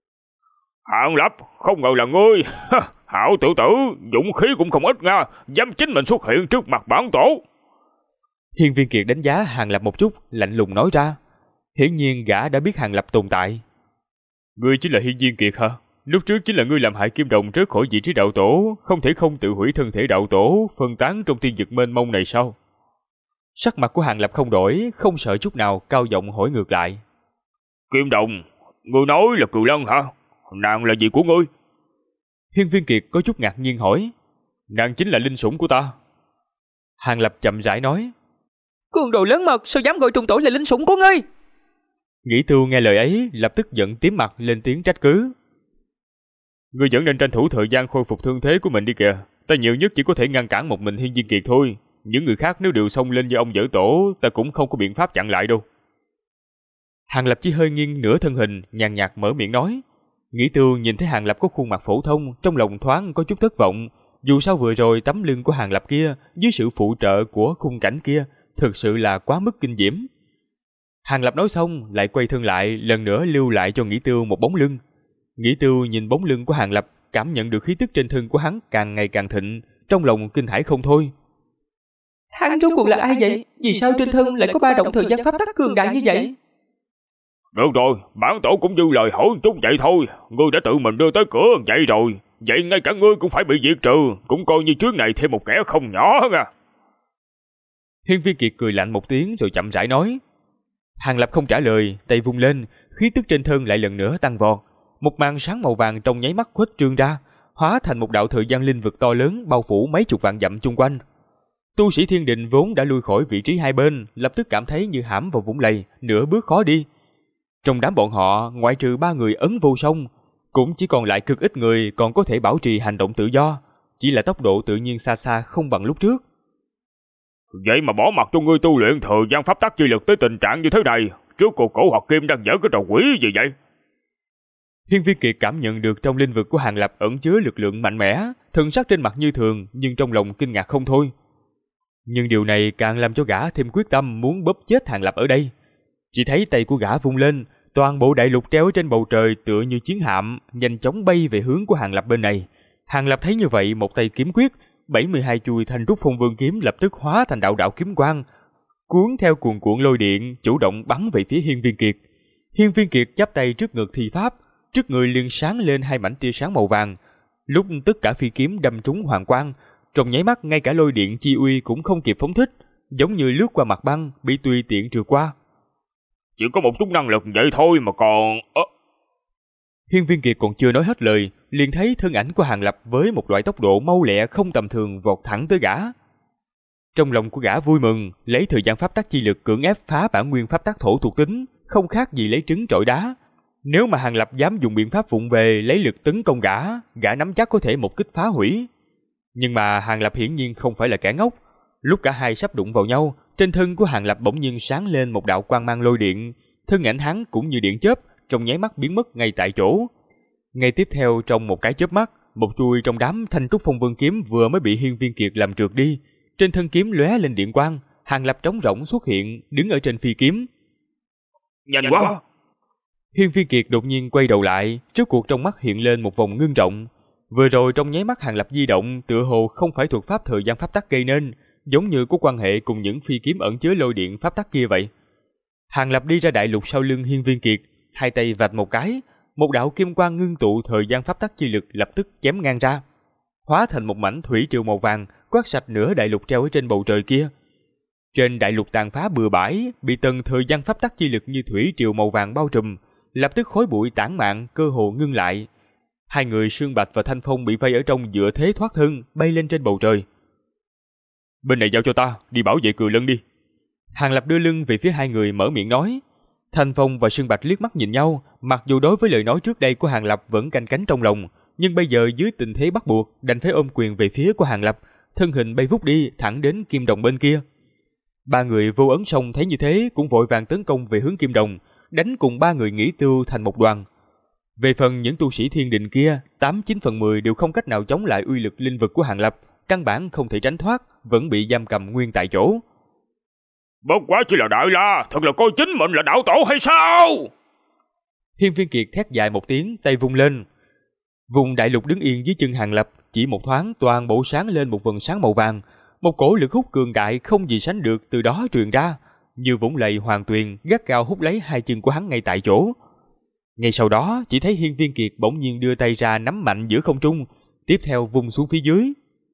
Hàn Lập, không ngờ là ngươi. Hảo tử tử, dũng khí cũng không ít nha, dám chính mình xuất hiện trước mặt bản tổ. Hiên Viên Kiệt đánh giá Hàn Lập một chút, lạnh lùng nói ra. Hiển nhiên gã đã biết Hàn Lập tồn tại. Ngươi chính là Hiên Viên Kiệt hả? Lúc trước chính là ngươi làm hại Kim Đồng rớt khỏi vị trí đạo tổ, không thể không tự hủy thân thể đạo tổ, phân tán trong thiên vực mênh mông này sao? Sắc mặt của Hàn Lập không đổi, không sợ chút nào, cao giọng hỏi ngược lại. Kim Đồng, ngươi nói là Cừu Lân hả? Nàng là gì của ngươi? Hiên Viên Kiệt có chút ngạc nhiên hỏi. Nàng chính là linh sủng của ta. Hàn Lập chậm rãi nói. Cường đồ lớn mật, sao dám gọi trùng tổ là linh sủng của ngươi? Nghĩ Tưu nghe lời ấy, lập tức giận tím mặt lên tiếng trách cứ. Ngươi vẫn nên tranh thủ thời gian khôi phục thương thế của mình đi kìa. Ta nhiều nhất chỉ có thể ngăn cản một mình Hiên Viên Kiệt thôi. Những người khác nếu đều xông lên như ông dở tổ, ta cũng không có biện pháp chặn lại đâu. Hàn Lập chỉ hơi nghiêng nửa thân hình, nhàn nhạt mở miệng nói. Nghĩ Tưu nhìn thấy Hàn Lập có khuôn mặt phổ thông, trong lòng thoáng có chút thất vọng. Dù sao vừa rồi tấm lưng của Hàn Lập kia, dưới sự phụ trợ của khung cảnh kia, thực sự là quá mức kinh diễm. Hàn Lập nói xong, lại quay thân lại, lần nữa lưu lại cho Nghĩ Tưu một bóng lưng. Nghĩ Tưu nhìn bóng lưng của Hàn Lập, cảm nhận được khí tức trên thân của hắn càng ngày càng thịnh, trong lòng kinh hãi không thôi. Hắn rốt cuộc là ai vậy? Vì sao trên thân lại có ba động thời gian pháp tắc cường đại như vậy? Được rồi, bản tổ cũng dư lời hỏi chút vậy thôi. Ngươi đã tự mình đưa tới cửa vậy rồi, vậy ngay cả ngươi cũng phải bị diệt trừ, cũng coi như chuyến này thêm một kẻ không nhỏ nha. Hiên Viên Kiệt cười lạnh một tiếng rồi chậm rãi nói. Hàn Lập không trả lời, tay vung lên, khí tức trên thân lại lần nữa tăng vọt. Một màn sáng màu vàng trong nháy mắt khuếch trương ra, hóa thành một đạo thời gian linh vực to lớn bao phủ mấy chục vạn dặm chung quanh. Tu sĩ Thiên Đình vốn đã lui khỏi vị trí hai bên, lập tức cảm thấy như hãm vào vũng lầy, nửa bước khó đi. Trong đám bọn họ, ngoại trừ 3 người ấn vô song, cũng chỉ còn lại cực ít người còn có thể bảo trì hành động tự do, chỉ là tốc độ tự nhiên xa xa không bằng lúc trước. Vậy mà bỏ mặc cho ngươi tu luyện thời gian pháp tắc chi lực tới tình trạng như thế này, trước cuộc cổ hoặc kim đang dở cái trò quỷ gì vậy? Hiên Viên Kiệt cảm nhận được trong linh vực của Hàn Lập ẩn chứa lực lượng mạnh mẽ, thần sắc trên mặt như thường nhưng trong lòng kinh ngạc không thôi. Nhưng điều này càng làm cho gã thêm quyết tâm muốn bóp chết Hàn Lập ở đây. Chỉ thấy tay của gã vung lên, toàn bộ đại lục treo trên bầu trời tựa như chiến hạm, nhanh chóng bay về hướng của Hàn Lập bên này. Hàn Lập thấy như vậy, một tay kiếm quyết, 72 chuôi thanh trúc phong vương kiếm lập tức hóa thành đạo đạo kiếm quang, cuốn theo cuồn cuộn lôi điện, chủ động bắn về phía Hiên Viên Kiệt. Hiên Viên Kiệt chắp tay trước ngực thi pháp, trước người liền sáng lên hai mảnh tia sáng màu vàng, Lúc tất cả phi kiếm đâm trúng Hoàng Quang, trong nháy mắt ngay cả lôi điện chi uy cũng không kịp phóng thích, giống như lướt qua mặt băng, bị tùy tiện trượt qua. Chỉ có một chút năng lực vậy thôi mà còn... Hiên Viên Kiệt còn chưa nói hết lời, liền thấy thân ảnh của Hàng Lập với một loại tốc độ mau lẹ không tầm thường vọt thẳng tới gã. Trong lòng của gã vui mừng, lấy thời gian pháp tắc chi lực cưỡng ép phá bản nguyên pháp tắc thổ thuộc tính, không khác gì lấy trứng trọi đá. Nếu mà Hàng Lập dám dùng biện pháp vụng về lấy lực tấn công gã nắm chắc có thể một kích phá hủy. Nhưng mà Hàng Lập hiển nhiên không phải là kẻ ngốc. Lúc cả hai sắp đụng vào nhau, trên thân của Hàng Lập bỗng nhiên sáng lên một đạo quang mang lôi điện, thân ảnh hắn cũng như điện chớp, trong nháy mắt biến mất ngay tại chỗ. Ngay tiếp theo trong một cái chớp mắt, một chuôi trong đám thanh trúc phong vương kiếm vừa mới bị Hiên Viên Kiệt làm trượt đi, trên thân kiếm lóe lên điện quang, Hàng Lập trống rỗng xuất hiện, đứng ở trên phi kiếm. Nhanh quá! Hiên Viên Kiệt đột nhiên quay đầu lại, trước cuộc trong mắt hiện lên một vòng ngưng trọng. Vừa rồi trong nháy mắt Hàng Lập di động, tựa hồ không phải thuật pháp thời gian pháp tắc gây nên, giống như có quan hệ cùng những phi kiếm ẩn chứa lôi điện pháp tắc kia vậy. Hàng Lập đi ra đại lục sau lưng Hiên Viên Kiệt, hai tay vạch một cái, một đạo kim quang ngưng tụ thời gian pháp tắc chi lực lập tức chém ngang ra, hóa thành một mảnh thủy triều màu vàng, quét sạch nửa đại lục treo ở trên bầu trời kia. Trên đại lục tàn phá bừa bãi, bị tầng thời gian pháp tắc chi lực như thủy triều màu vàng bao trùm, lập tức khói bụi tản mạn, cơ hồ ngưng lại. Hai người Sương Bạch và Thanh Phong bị vây ở trong dựa thế thoát thân, bay lên trên bầu trời. Bên này giao cho ta, đi bảo vệ Cừ Lân đi. Hàng Lập đưa lưng về phía hai người mở miệng nói. Thanh Phong và Sương Bạch liếc mắt nhìn nhau, mặc dù đối với lời nói trước đây của Hàng Lập vẫn canh cánh trong lòng, nhưng bây giờ dưới tình thế bắt buộc, đành phải ôm quyền về phía của Hàng Lập, thân hình bay vút đi thẳng đến Kim Đồng bên kia. Ba người Vô Ấn Sông thấy như thế cũng vội vàng tấn công về hướng Kim Đồng, đánh cùng ba người Nghĩ Tiêu thành một đoàn. Về phần những tu sĩ Thiên Đình kia, 8-9 phần 10 đều không cách nào chống lại uy lực linh vực của Hàng Lập, căn bản không thể tránh thoát, vẫn bị giam cầm nguyên tại chỗ. Bất quá chỉ là Đại La, thật là coi chính mình là đạo tổ hay sao? Hiên Viên Kiệt thét dài một tiếng, tay vung lên. Vùng đại lục đứng yên dưới chân Hàng Lập, chỉ một thoáng toàn bộ sáng lên một vầng sáng màu vàng, một cổ lực hút cường đại không gì sánh được từ đó truyền ra, như vũng lầy hoàng tuyền gắt gao hút lấy hai chân của hắn ngay tại chỗ. Ngay sau đó, chỉ thấy Hiên Viên Kiệt bỗng nhiên đưa tay ra nắm mạnh giữa không trung, tiếp theo vung xuống phía dưới.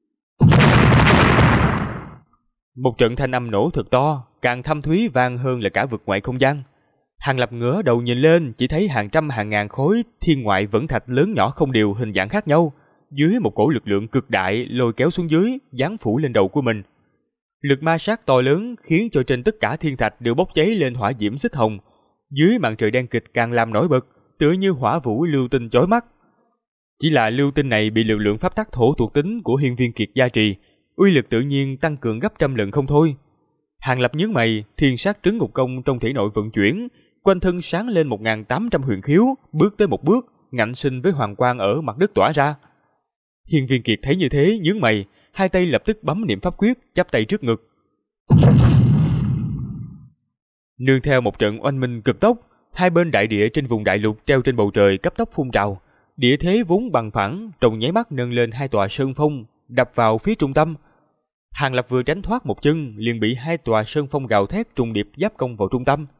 Một trận thanh âm nổ thật to, càng thâm thúy vang hơn là cả vực ngoại không gian. Hàng Lập ngửa đầu nhìn lên, chỉ thấy hàng trăm hàng ngàn khối thiên ngoại vẫn thạch lớn nhỏ không đều hình dạng khác nhau, dưới một cổ lực lượng cực đại lôi kéo xuống dưới, giáng phủ lên đầu của mình. Lực ma sát to lớn khiến cho trên tất cả thiên thạch đều bốc cháy lên hỏa diễm xích hồng, dưới màn trời đen kịch càng làm nổi bật, tựa như hỏa vũ lưu tinh chói mắt. Chỉ là lưu tinh này bị lực lượng pháp tắc thổ thuộc tính của Hiên Viên Kiệt gia trì, uy lực tự nhiên tăng cường gấp trăm lần không thôi. Hàng Lập nhướng mày, thiên sát trấn ngục công trong thể nội vận chuyển, quanh thân sáng lên 1800 huyền khiếu, bước tới một bước, ngạnh sinh với hoàng quang ở mặt đất tỏa ra. Hiên Viên Kiệt thấy như thế nhướng mày, hai tay lập tức bấm niệm pháp quyết, chắp tay trước ngực. Nương theo một trận oanh minh cực tốc, hai bên đại địa trên vùng đại lục treo trên bầu trời cấp tốc phun trào, địa thế vốn bằng phẳng trong nháy mắt nâng lên hai tòa sơn phong, đập vào phía trung tâm. Hàng Lập vừa tránh thoát một chân, liền bị hai tòa sơn phong gào thét trùng điệp giáp công vào trung tâm.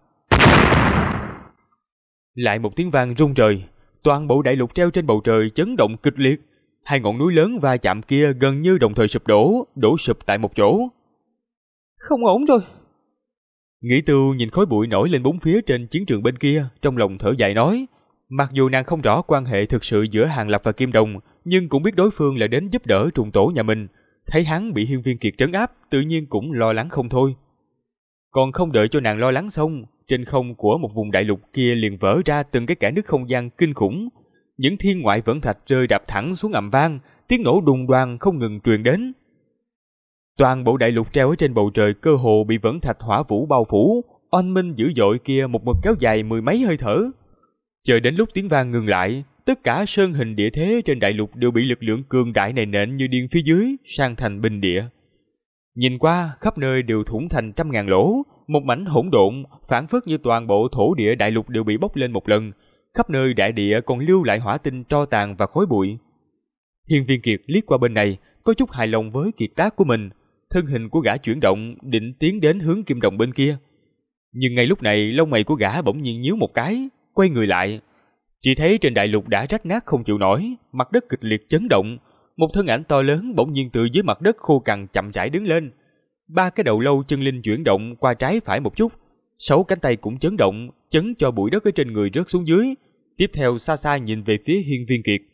Lại một tiếng vang rung trời, toàn bộ đại lục treo trên bầu trời chấn động kịch liệt, hai ngọn núi lớn va chạm kia gần như đồng thời sụp đổ, đổ sụp tại một chỗ. Không ổn rồi. Nghĩ Tưu nhìn khói bụi nổi lên bốn phía trên chiến trường bên kia, trong lòng thở dài nói. Mặc dù nàng không rõ quan hệ thực sự giữa Hàng Lập và Kim Đồng, nhưng cũng biết đối phương là đến giúp đỡ trùng tổ nhà mình. Thấy hắn bị Hiên Viên Kiệt trấn áp, tự nhiên cũng lo lắng không thôi. Còn không đợi cho nàng lo lắng xong, trên không của một vùng đại lục kia liền vỡ ra từng cái kẽ nứt không gian kinh khủng. Những thiên ngoại vẫn thạch rơi đạp thẳng xuống ầm vang, tiếng nổ đùng đoàng không ngừng truyền đến. Toàn bộ đại lục treo ở trên bầu trời cơ hồ bị vẫn thạch hỏa vũ bao phủ, oanh minh dữ dội kia một mực kéo dài mười mấy hơi thở. Chờ đến lúc tiếng vang ngừng lại, tất cả sơn hình địa thế trên đại lục đều bị lực lượng cường đại này nện như điên phía dưới, sang thành bình địa. Nhìn qua, khắp nơi đều thủng thành trăm ngàn lỗ, một mảnh hỗn độn, phảng phất như toàn bộ thổ địa đại lục đều bị bốc lên một lần, khắp nơi đại địa còn lưu lại hỏa tinh tro tàn và khói bụi. Hiên Viên Kiệt liếc qua bên này, có chút hài lòng với kiệt tác của mình, thân hình của gã chuyển động, định tiến đến hướng Kim Đồng bên kia. Nhưng ngay lúc này, lông mày của gã bỗng nhiên nhíu một cái, quay người lại. Chỉ thấy trên đại lục đã rách nát không chịu nổi, mặt đất kịch liệt chấn động, một thân ảnh to lớn bỗng nhiên từ dưới mặt đất khô cằn chậm rãi đứng lên. 3 cái đầu lâu chân linh chuyển động qua trái phải một chút, 6 cánh tay cũng chấn động, chấn cho bụi đất ở trên người rớt xuống dưới. Tiếp theo xa xa nhìn về phía Hiên Viên Kiệt.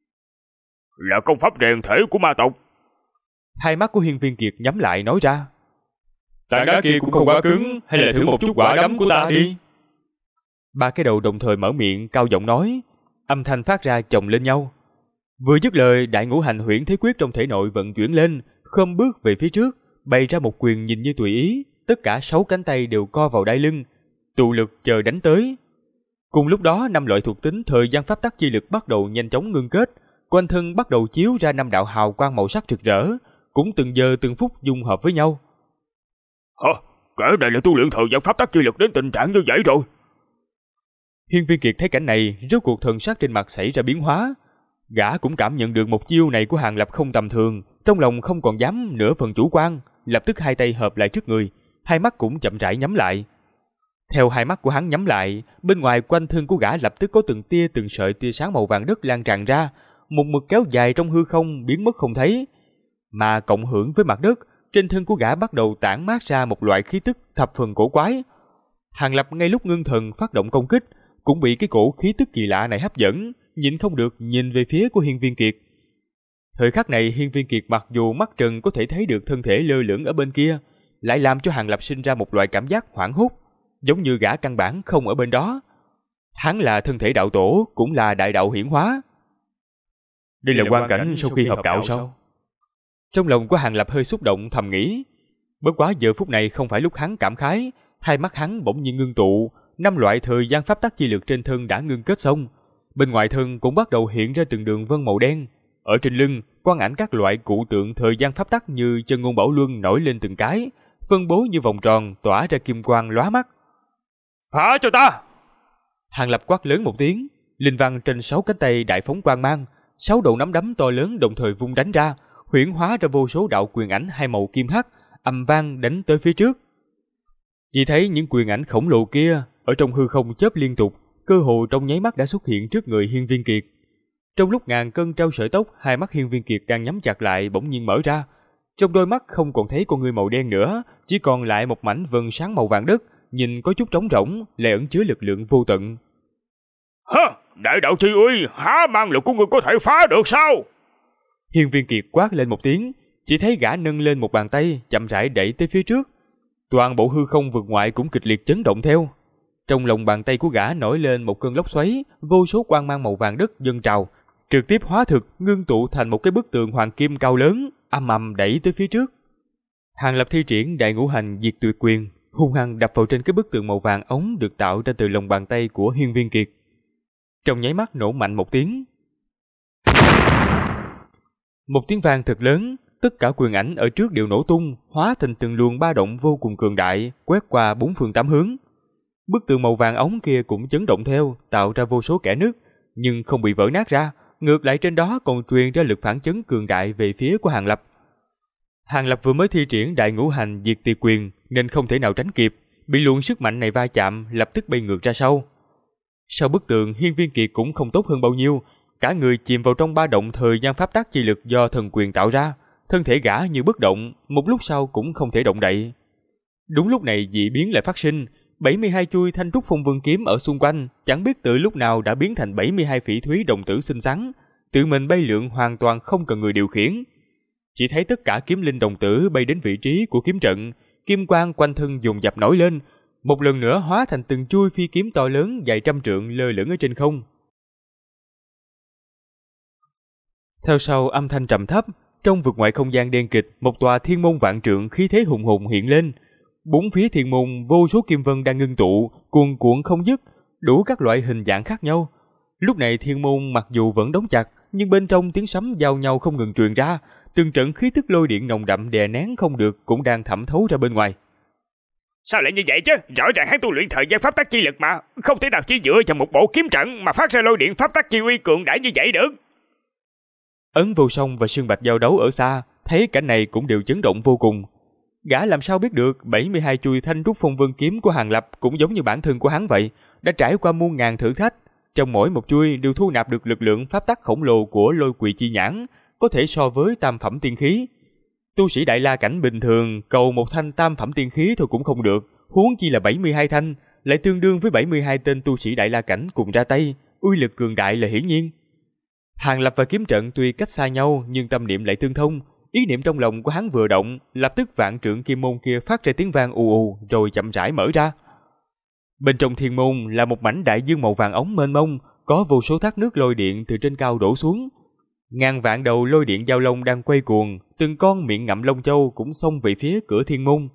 Là công pháp rèn thể của ma tộc. Hai mắt của Hiên Viên Kiệt nhắm lại nói ra. Tảng đá kia cũng không quá cứng, hay là thử một chút quả đấm của ta đi. 3 cái đầu đồng thời mở miệng cao giọng nói, âm thanh phát ra chồng lên nhau. Vừa dứt lời, đại ngũ hành huyễn thế quyết trong thể nội vận chuyển lên, khom bước về phía trước, bày ra một quyền nhìn như tùy ý, tất cả 6 cánh tay đều co vào đai lưng, tụ lực chờ đánh tới. Cùng lúc đó, 5 loại thuộc tính thời gian pháp tắc chi lực bắt đầu nhanh chóng ngưng kết, quanh thân bắt đầu chiếu ra 5 đạo hào quang màu sắc rực rỡ, cũng từng giờ từng phút dung hợp với nhau. Hả? Kẻ này là tu luyện thời gian pháp tắc chi lực đến tình trạng như vậy rồi. Hiên Viên Kiệt thấy cảnh này, rốt cuộc thần sắc trên mặt xảy ra biến hóa. Gã cũng cảm nhận được một chiêu này của Hàng Lập không tầm thường, trong lòng không còn dám nửa phần chủ quan, lập tức hai tay hợp lại trước người, hai mắt cũng chậm rãi nhắm lại. Theo hai mắt của hắn nhắm lại, bên ngoài quanh thân của gã lập tức có từng tia từng sợi tia sáng màu vàng đất lan tràn ra, một mực kéo dài trong hư không biến mất không thấy. Mà cộng hưởng với mặt đất, trên thân của gã bắt đầu tản mát ra một loại khí tức thập phần cổ quái. Hàng Lập ngay lúc ngưng thần phát động công kích, cũng bị cái cổ khí tức kỳ lạ này hấp dẫn, nhịn không được nhìn về phía của Hiên Viên Kiệt. Thời khắc này Hiên Viên Kiệt mặc dù mắt trần có thể thấy được thân thể lơ lửng ở bên kia, lại làm cho Hàng Lập sinh ra một loại cảm giác hoảng hốt, giống như gã căn bản không ở bên đó. Hắn là thân thể đạo tổ, cũng là đại đạo hiển hóa. Đây là quang cảnh sau khi hợp đạo sao? Trong lòng của Hàng Lập hơi xúc động thầm nghĩ. Bất quá giờ phút này không phải lúc hắn cảm khái, hai mắt hắn bỗng nhiên ngưng tụ, 5 loại thời gian pháp tắc chi lực trên thân đã ngưng kết xong. Bên ngoài thân cũng bắt đầu hiện ra từng đường vân màu đen. Ở trên lưng, quang ảnh các loại cụ tượng thời gian pháp tắc như chân ngôn bảo luân nổi lên từng cái, phân bố như vòng tròn, tỏa ra kim quang lóa mắt. Phá cho ta! Hàng Lập quát lớn một tiếng, linh văn trên 6 cánh tay đại phóng quang mang, 6 đầu nắm đấm to lớn đồng thời vung đánh ra, huyễn hóa ra vô số đạo quyền ảnh hai màu kim hắc, ầm vang đánh tới phía trước. Chỉ thấy những quyền ảnh khổng lồ kia ở trong hư không chớp liên tục, cơ hồ trong nháy mắt đã xuất hiện trước người Hiên Viên Kiệt. Trong lúc ngàn cân treo sợi tóc, hai mắt Hiên Viên Kiệt đang nhắm chặt lại bỗng nhiên mở ra. Trong đôi mắt không còn thấy con người màu đen nữa, chỉ còn lại một mảnh vân sáng màu vàng đất, nhìn có chút trống rỗng, lại ẩn chứa lực lượng vô tận. Hả? Đại đạo chi uy, há mang lực của người có thể phá được sao? Hiên Viên Kiệt quát lên một tiếng, chỉ thấy gã nâng lên một bàn tay, chậm rãi đẩy tới phía trước. Toàn bộ hư không vượt ngoại cũng kịch liệt chấn động theo. Trong lòng bàn tay của gã nổi lên một cơn lốc xoáy, vô số quang mang màu vàng đất dâng trào, trực tiếp hóa thực ngưng tụ thành một cái bức tường hoàng kim cao lớn, ầm ầm đẩy tới phía trước. Hàng Lập thi triển đại ngũ hành diệt tuyệt quyền, hung hăng đập vào trên cái bức tường màu vàng ống được tạo ra từ lòng bàn tay của Hiên Viên Kiệt. Trong nháy mắt nổ mạnh một tiếng. Một tiếng vang thật lớn, tất cả quyền ảnh ở trước đều nổ tung, hóa thành từng luồng ba động vô cùng cường đại, quét qua 4 phương 8 hướng. Bức tường màu vàng ống kia cũng chấn động theo, tạo ra vô số kẽ nứt, nhưng không bị vỡ nát ra, ngược lại trên đó còn truyền ra lực phản chấn cường đại về phía của Hàng Lập. Hàng Lập vừa mới thi triển đại ngũ hành diệt tuyệt quyền nên không thể nào tránh kịp, bị luồng sức mạnh này va chạm, lập tức bay ngược ra sau. Sau bức tường, Hiên Viên Kiệt cũng không tốt hơn bao nhiêu, cả người chìm vào trong ba động thời gian pháp tắc chi lực do thần quyền tạo ra, thân thể gã như bất động, một lúc sau cũng không thể động đậy. Đúng lúc này dị biến lại phát sinh, 72 chuôi thanh trúc phong vương kiếm ở xung quanh, chẳng biết từ lúc nào đã biến thành 72 phỉ thúy đồng tử xinh xắn, tự mình bay lượn hoàn toàn không cần người điều khiển. Chỉ thấy tất cả kiếm linh đồng tử bay đến vị trí của kiếm trận, kim quang quanh thân dồn dập nổi lên, một lần nữa hóa thành từng chuôi phi kiếm to lớn dài trăm trượng lơ lửng ở trên không. Theo sau âm thanh trầm thấp, trong vực ngoại không gian đen kịch, một tòa thiên môn vạn trượng khí thế hùng hùng hiện lên. Bốn phía thiên môn vô số kim vân đang ngưng tụ, cuồn cuộn không dứt, đủ các loại hình dạng khác nhau. Lúc này thiên môn mặc dù vẫn đóng chặt, nhưng bên trong tiếng sấm giao nhau không ngừng truyền ra, từng trận khí tức lôi điện nồng đậm đè nén không được cũng đang thẩm thấu ra bên ngoài. Sao lại như vậy chứ? Rõ ràng hắn tu luyện thời gian pháp tắc chi lực mà, không thể nào chỉ dựa vào một bộ kiếm trận mà phát ra lôi điện pháp tắc chi uy cường đại như vậy được. Ấn Vô Song và Sương Bạch giao đấu ở xa, thấy cảnh này cũng đều chấn động vô cùng. Gã làm sao biết được 72 chuôi thanh trúc phong vương kiếm của Hàng Lập cũng giống như bản thân của hắn vậy, đã trải qua muôn ngàn thử thách, trong mỗi một chuôi đều thu nạp được lực lượng pháp tắc khổng lồ của lôi quỷ chi nhãn, có thể so với tam phẩm tiên khí. Tu sĩ Đại La cảnh bình thường cầu một thanh tam phẩm tiên khí thôi cũng không được, huống chi là 72 thanh, lại tương đương với 72 tên tu sĩ Đại La cảnh cùng ra tay, uy lực cường đại là hiển nhiên. Hàng Lập và kiếm trận tuy cách xa nhau nhưng tâm niệm lại tương thông, ý niệm trong lòng của hắn vừa động, lập tức vạn trượng kim môn kia phát ra tiếng vang ù ù rồi chậm rãi mở ra. Bên trong thiên môn là một mảnh đại dương màu vàng óng mênh mông, có vô số thác nước lôi điện từ trên cao đổ xuống. Ngàn vạn đầu lôi điện giao long đang quay cuồng, từng con miệng ngậm lông châu cũng xông về phía cửa thiên môn.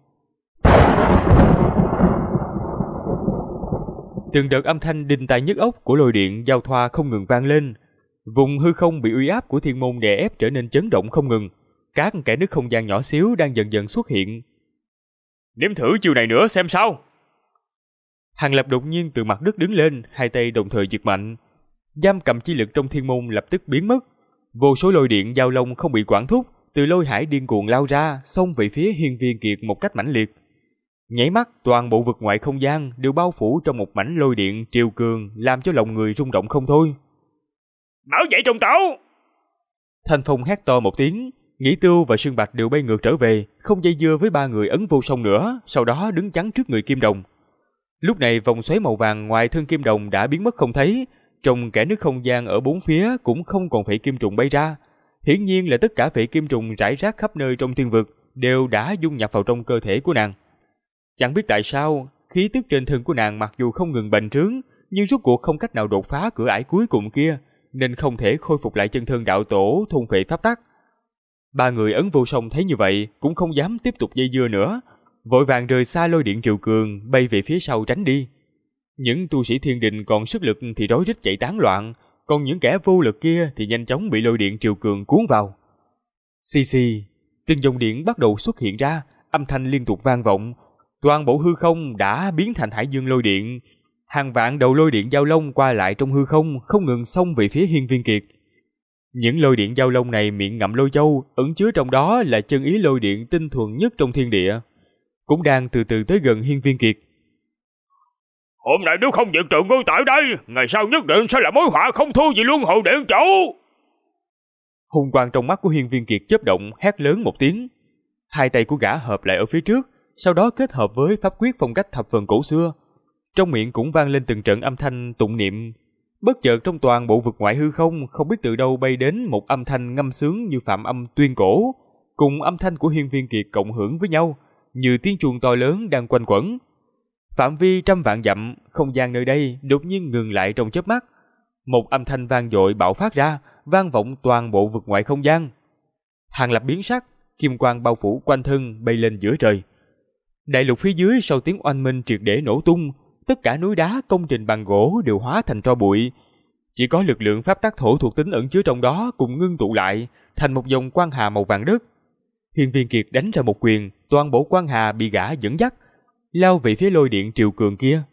Từng đợt âm thanh đinh tai nhức óc của lôi điện giao thoa không ngừng vang lên. Vùng hư không bị uy áp của thiên môn đè ép trở nên chấn động không ngừng. Các kẽ nứt không gian nhỏ xíu đang dần dần xuất hiện. Nếm thử chiều này nữa xem sao. Hàng Lập đột nhiên từ mặt đất đứng lên, hai tay đồng thời giật mạnh. Giam cầm chi lực trong thiên môn lập tức biến mất. Vô số lôi điện giao long không bị quản thúc, từ lôi hải điên cuồng lao ra, xông về phía Hiên Viên Kiệt một cách mãnh liệt. Nháy mắt, toàn bộ vực ngoại không gian đều bao phủ trong một mảnh lôi điện triều cường, làm cho lòng người rung động không thôi. Bảo vệ trùng tổ! Thanh Phong hét to một tiếng, Nghĩ Tiêu và Sương Bạch đều bay ngược trở về, không dây dưa với ba người Ấn Vô Song nữa, sau đó đứng chắn trước người Kim Đồng. Lúc này vòng xoáy màu vàng ngoài thân Kim Đồng đã biến mất không thấy, trong kẽ nứt không gian ở bốn phía cũng không còn phệ kim trùng bay ra. Hiển nhiên là tất cả phệ kim trùng rải rác khắp nơi trong thiên vực đều đã dung nhập vào trong cơ thể của nàng. Chẳng biết tại sao, khí tức trên thân của nàng mặc dù không ngừng bành trướng, nhưng rốt cuộc không cách nào đột phá cửa ải cuối cùng kia, nên không thể khôi phục lại chân thân đạo tổ thôn phệ pháp tắc. Ba người Ấn Vô Song thấy như vậy cũng không dám tiếp tục dây dưa nữa, vội vàng rời xa lôi điện triều cường, bay về phía sau tránh đi. Những tu sĩ thiên đình còn sức lực thì rối rít chạy tán loạn, còn những kẻ vô lực kia thì nhanh chóng bị lôi điện triều cường cuốn vào. Xì xì, từng dòng điện bắt đầu xuất hiện ra, âm thanh liên tục vang vọng, toàn bộ hư không đã biến thành hải dương lôi điện. Hàng vạn đầu lôi điện giao long qua lại trong hư không, không ngừng xông về phía Hiên Viên Kiệt. Những lôi điện giao long này miệng ngậm lôi châu, ẩn chứa trong đó là chân ý lôi điện tinh thuần nhất trong thiên địa, cũng đang từ từ tới gần Hiên Viên Kiệt. Hôm nay nếu không diệt trừ ngươi tại đây, ngày sau nhất định sẽ là mối họa không thua gì luân hồi điện chủ. Hung quang trong mắt của Hiên Viên Kiệt chớp động, hét lớn một tiếng. Hai tay của gã hợp lại ở phía trước, sau đó kết hợp với pháp quyết phong cách thập phần cổ xưa. Trong miệng cũng vang lên từng trận âm thanh tụng niệm. Bất chợt trong toàn bộ vực ngoại hư không biết từ đâu bay đến một âm thanh ngâm sướng như phạm âm tuyên cổ, cùng âm thanh của Hiên Viên Kiệt cộng hưởng với nhau, như tiếng chuông to lớn đang quanh quẩn. Phạm vi trăm vạn dặm, không gian nơi đây đột nhiên ngừng lại trong chớp mắt. Một âm thanh vang dội bạo phát ra, vang vọng toàn bộ vực ngoại không gian. Hàng Lập biến sắc, kim quang bao phủ quanh thân bay lên giữa trời. Đại lục phía dưới sau tiếng oanh minh triệt để nổ tung, tất cả núi đá, công trình bằng gỗ đều hóa thành tro bụi. Chỉ có lực lượng pháp tắc thổ thuộc tính ẩn chứa trong đó cùng ngưng tụ lại thành một dòng quang hà màu vàng đất. Hiên Viên Kiệt đánh ra một quyền, toàn bộ quang hà bị gã dẫn dắt, lao về phía lôi điện triều cường kia.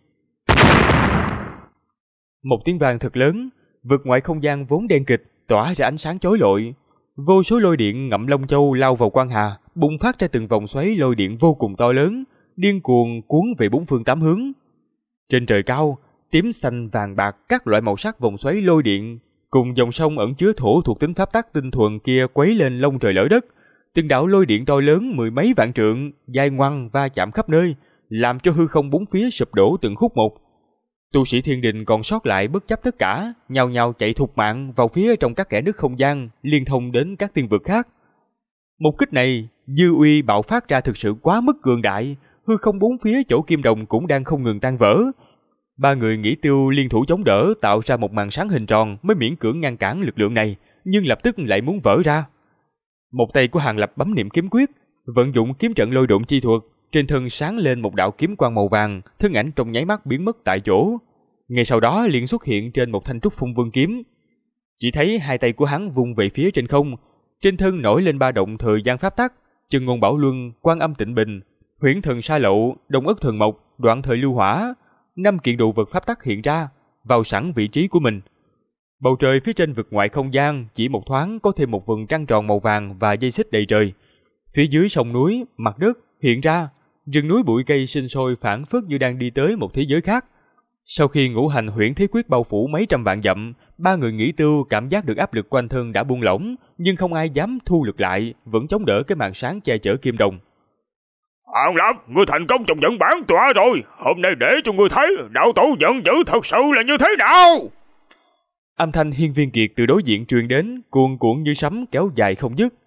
Một tiếng vang thật lớn, vực ngoại không gian vốn đen kịch tỏa ra ánh sáng chói lọi. Vô số lôi điện ngậm lông châu lao vào quang hà, bùng phát ra từng vòng xoáy lôi điện vô cùng to lớn, điên cuồng cuốn về bốn phương tám hướng. Trên trời cao, tím xanh vàng bạc các loại màu sắc vòng xoáy lôi điện cùng dòng sông ẩn chứa thổ thuộc tính pháp tắc tinh thuần kia quấy lên lông trời lở đất. Từng đạo lôi điện to lớn mười mấy vạn trượng, dài ngoằng va chạm khắp nơi, làm cho hư không bốn phía sụp đổ từng khúc một. Tu sĩ thiên đình còn sót lại bất chấp tất cả, nhao nhao chạy thục mạng vào phía trong các kẽ nứt không gian liên thông đến các tiên vực khác. Một kích này, dư uy bạo phát ra thực sự quá mức cường đại, hư không bốn phía chỗ Kim Đồng cũng đang không ngừng tan vỡ. Ba người Nghĩ Tiêu liên thủ chống đỡ, tạo ra một màn sáng hình tròn mới miễn cưỡng ngăn cản lực lượng này, nhưng lập tức lại muốn vỡ ra. Một tay của Hàng Lập bấm niệm kiếm quyết, vận dụng kiếm trận lôi độn chi thuật, trên thân sáng lên một đạo kiếm quang màu vàng, thân ảnh trong nháy mắt biến mất tại chỗ. Ngay sau đó liền xuất hiện trên một thanh trúc phong vương kiếm. Chỉ thấy hai tay của hắn vung về phía trên không, trên thân nổi lên ba động thời gian pháp tắc, Chân Ngôn Bảo Luân, Quan Âm Tịnh Bình, Huyễn Thần Sa Lậu, Đông Ất Thần Mộc, Đoạn Thời Lưu Hỏa, 5 kiện đồ vật pháp tắc hiện ra, vào sẵn vị trí của mình. Bầu trời phía trên vực ngoại không gian chỉ một thoáng có thêm một vầng trăng tròn màu vàng và dây xích đầy trời. Phía dưới sông núi, mặt đất hiện ra, rừng núi bụi cây sinh sôi phảng phất như đang đi tới một thế giới khác. Sau khi ngũ hành huyễn thế quyết bao phủ mấy trăm vạn dặm, ba người nghỉ tiêu cảm giác được áp lực quanh thân đã buông lỏng, nhưng không ai dám thu lực lại, vẫn chống đỡ cái màn sáng che chở kim đồng. Hàng Lập, ngươi thành công trong dẫn bản tọa rồi. Hôm nay để cho ngươi thấy đạo tổ giận dữ thật sự là như thế nào. Âm thanh Hiên Viên Kiệt từ đối diện truyền đến, cuồn cuộn như sấm kéo dài không dứt.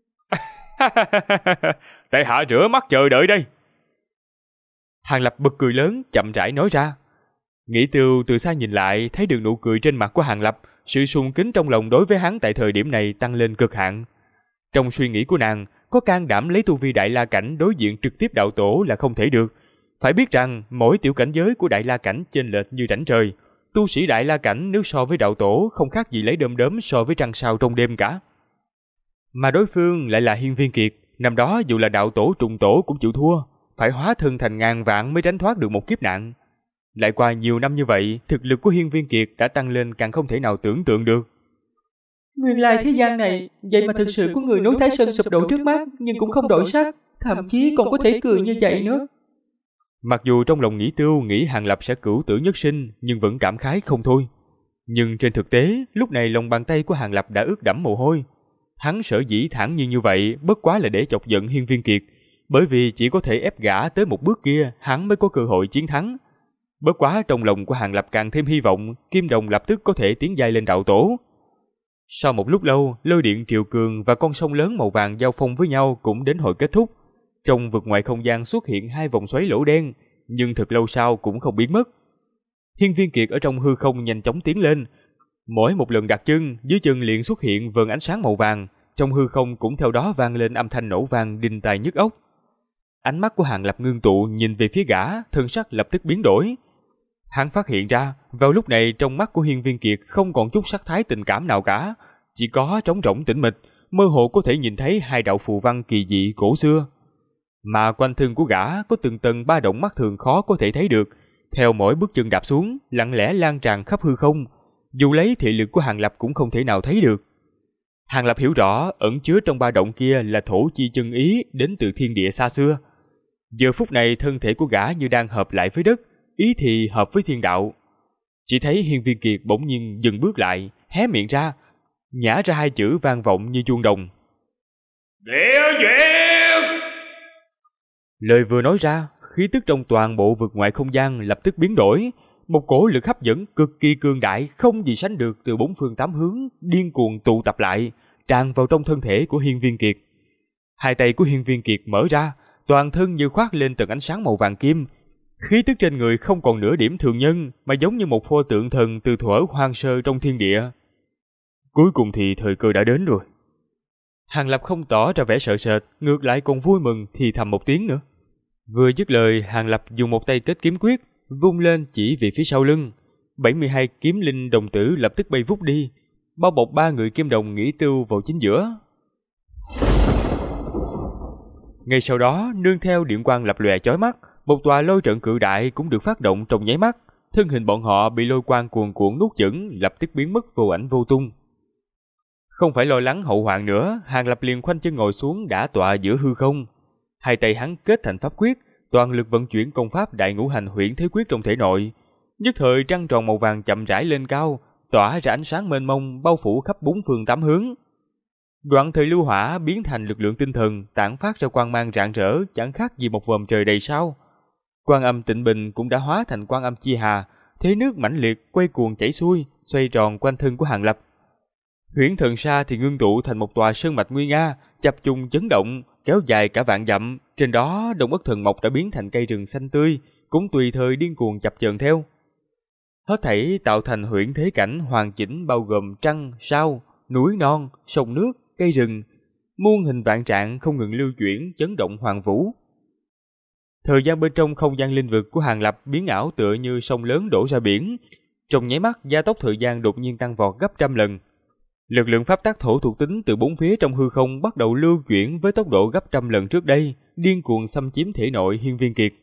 Tại hạ rửa mắt chờ đợi đây. Hàng Lập bật cười lớn, chậm rãi nói ra. Nghĩ Tiêu từ xa nhìn lại, thấy được nụ cười trên mặt của Hàng Lập, sự sùng kính trong lòng đối với hắn tại thời điểm này tăng lên cực hạn. Trong suy nghĩ của nàng, có can đảm lấy tu vi Đại La Cảnh đối diện trực tiếp đạo tổ là không thể được. Phải biết rằng, mỗi tiểu cảnh giới của Đại La Cảnh chênh lệch như rãnh trời. Tu sĩ Đại La Cảnh nếu so với đạo tổ không khác gì lấy đom đóm so với trăng sao trong đêm cả. Mà đối phương lại là Hiên Viên Kiệt, năm đó dù là đạo tổ trùng tổ cũng chịu thua, phải hóa thân thành ngàn vạn mới tránh thoát được một kiếp nạn. Lại qua nhiều năm như vậy, thực lực của Hiên Viên Kiệt đã tăng lên càng không thể nào tưởng tượng được. Nguyên lai thế gian này, vậy mà thực sự có người núi Thái Sơn sụp đổ trước mắt, nhưng cũng không đổi sắc, thậm chí còn có thể cười như vậy nữa. Mặc dù trong lòng Nghĩ Tiêu nghĩ Hàng Lập sẽ cửu tử nhất sinh, nhưng vẫn cảm khái không thôi. Nhưng trên thực tế, lúc này lòng bàn tay của Hàng Lập đã ướt đẫm mồ hôi. Hắn sở dĩ thản nhiên như vậy, bất quá là để chọc giận Hiên Viên Kiệt, bởi vì chỉ có thể ép gã tới một bước kia, hắn mới có cơ hội chiến thắng. Bất quá trong lòng của Hàng Lập càng thêm hy vọng, Kim Đồng lập tức có thể tiến giai lên đạo tổ. Sau một lúc lâu, lôi điện triều cường và con sông lớn màu vàng giao phong với nhau cũng đến hồi kết thúc. Trong vực ngoài không gian xuất hiện hai vòng xoáy lỗ đen, nhưng thật lâu sau cũng không biến mất. Hiên Viên Kiệt ở trong hư không nhanh chóng tiến lên. Mỗi một lần đặt chân, dưới chân liền xuất hiện vầng ánh sáng màu vàng, trong hư không cũng theo đó vang lên âm thanh nổ vang đinh tai nhức óc. Ánh mắt của Hàng Lập ngưng tụ nhìn về phía gã, thân sắc lập tức biến đổi. Hắn phát hiện ra, vào lúc này trong mắt của Hiên Viên Kiệt không còn chút sắc thái tình cảm nào cả, chỉ có trống rỗng tĩnh mịch, mơ hồ có thể nhìn thấy hai đạo phù văn kỳ dị cổ xưa. Mà quanh thân của gã có từng tầng ba động mắt thường khó có thể thấy được, theo mỗi bước chân đạp xuống, lặng lẽ lan tràn khắp hư không, dù lấy thị lực của Hàng Lập cũng không thể nào thấy được. Hàng Lập hiểu rõ ẩn chứa trong ba động kia là thổ chi chân ý đến từ thiên địa xa xưa. Giờ phút này thân thể của gã như đang hợp lại với đất, ý thì hợp với thiên đạo. Chỉ thấy Hiên Viên Kiệt bỗng nhiên dừng bước lại, hé miệng ra, nhả ra hai chữ vang vọng như chuông đồng. Địa duyên! Lời vừa nói ra, khí tức trong toàn bộ vực ngoại không gian lập tức biến đổi, một cổ lực hấp dẫn cực kỳ cường đại không gì sánh được từ bốn phương tám hướng điên cuồng tụ tập lại, tràn vào trong thân thể của Hiên Viên Kiệt. Hai tay của Hiên Viên Kiệt mở ra, toàn thân như khoác lên tầng ánh sáng màu vàng kim, khí tức trên người không còn nửa điểm thường nhân, mà giống như một pho tượng thần từ thuở hoang sơ trong thiên địa. Cuối cùng thì thời cơ đã đến rồi. Hàng Lập không tỏ ra vẻ sợ sệt, ngược lại còn vui mừng thì thầm một tiếng nữa. Vừa dứt lời, Hàng Lập dùng một tay kết kiếm quyết, vung lên chỉ về phía sau lưng. 72 kiếm linh đồng tử lập tức bay vút đi, bao bọc ba người kim đồng Nghĩ Tiêu vào chính giữa. Ngay sau đó, nương theo điện quang lập lòe chói mắt, một tòa lôi trận cự đại cũng được phát động trong nháy mắt, thân hình bọn họ bị lôi quang cuồn cuộn nuốt chửng, lập tức biến mất vô ảnh vô tung. Không phải lo lắng hậu hoạn nữa, Hàng Lập liền khoanh chân ngồi xuống đả tọa giữa hư không. Hai tay hắn kết thành pháp quyết, toàn lực vận chuyển công pháp Đại Ngũ Hành Huyễn Thế Quyết trong thể nội. Nhất thời trăng tròn màu vàng chậm rãi lên cao, tỏa ra ánh sáng mênh mông bao phủ khắp bốn phương tám hướng. Đoạn thời lưu hỏa biến thành lực lượng tinh thần, tản phát ra quang mang rạng rỡ, chẳng khác gì một vòm trời đầy sao. Quan âm Tịnh Bình cũng đã hóa thành quan âm Chi Hà, thế nước mãnh liệt quay cuồng chảy xuôi, xoay tròn quanh thân của Hàng Lập. Huyễn Thần Sa thì ngưng tụ thành một tòa sơn mạch nguy nga, chập trùng chấn động, kéo dài cả vạn dặm. Trên đó Đông Ất Thần Mộc đã biến thành cây rừng xanh tươi, cũng tùy thời điên cuồng chập chờn theo. Hết thảy tạo thành huyễn thế cảnh hoàn chỉnh bao gồm trăng, sao, núi non, sông nước, cây rừng, muôn hình vạn trạng không ngừng lưu chuyển, chấn động hoàng vũ. Thời gian bên trong không gian linh vực của Hàng Lập biến ảo tựa như sông lớn đổ ra biển, trong nháy mắt gia tốc thời gian đột nhiên tăng vọt gấp trăm lần. Lực lượng pháp tắc thổ thuộc tính từ bốn phía trong hư không bắt đầu lưu chuyển với tốc độ gấp trăm lần trước đây, điên cuồng xâm chiếm thể nội Hiên Viên Kiệt.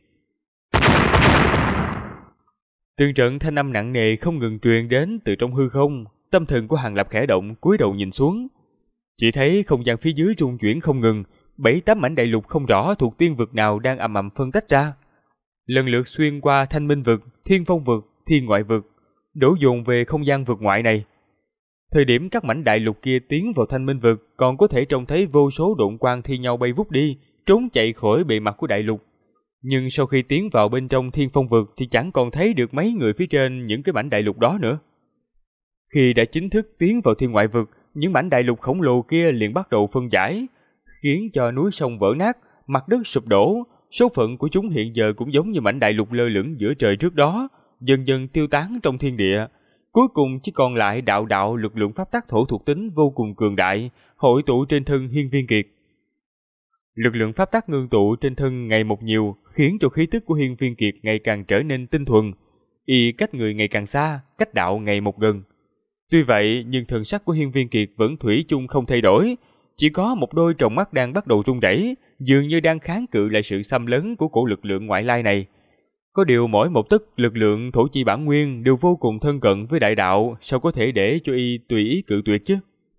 Từng trận thanh âm nặng nề không ngừng truyền đến từ trong hư không, tâm thần của Hàng Lập khẽ động, cúi đầu nhìn xuống. Chỉ thấy không gian phía dưới rung chuyển không ngừng, 7-8 mảnh đại lục không rõ thuộc tiên vực nào đang ầm ầm phân tách ra. Lần lượt xuyên qua Thanh Minh vực, Thiên Phong vực, thiên ngoại vực, đổ dồn về không gian vực ngoại này. Thời điểm các mảnh đại lục kia tiến vào Thanh Minh vực, còn có thể trông thấy vô số độn quang thi nhau bay vút đi, trốn chạy khỏi bề mặt của đại lục. Nhưng sau khi tiến vào bên trong Thiên Phong vực thì chẳng còn thấy được mấy người phía trên những cái mảnh đại lục đó nữa. Khi đã chính thức tiến vào thiên ngoại vực, những mảnh đại lục khổng lồ kia liền bắt đầu phân giải, khiến cho núi sông vỡ nát, mặt đất sụp đổ. Số phận của chúng hiện giờ cũng giống như mảnh đại lục lơ lửng giữa trời trước đó, dần dần tiêu tán trong thiên địa. Cuối cùng chỉ còn lại đạo lực lượng pháp tắc thổ thuộc tính vô cùng cường đại, hội tụ trên thân Hiên Viên Kiệt. Lực lượng pháp tắc ngưng tụ trên thân ngày một nhiều, khiến cho khí tức của Hiên Viên Kiệt ngày càng trở nên tinh thuần, y cách người ngày càng xa, cách đạo ngày một gần. Tuy vậy, nhưng thần sắc của Hiên Viên Kiệt vẫn thủy chung không thay đổi, chỉ có một đôi tròng mắt đang bắt đầu rung rẩy, dường như đang kháng cự lại sự xâm lấn của cổ lực lượng ngoại lai này. Có điều mỗi một tấc lực lượng thổ chi bản nguyên đều vô cùng thân cận với đại đạo, sao có thể để cho y tùy ý cự tuyệt chứ?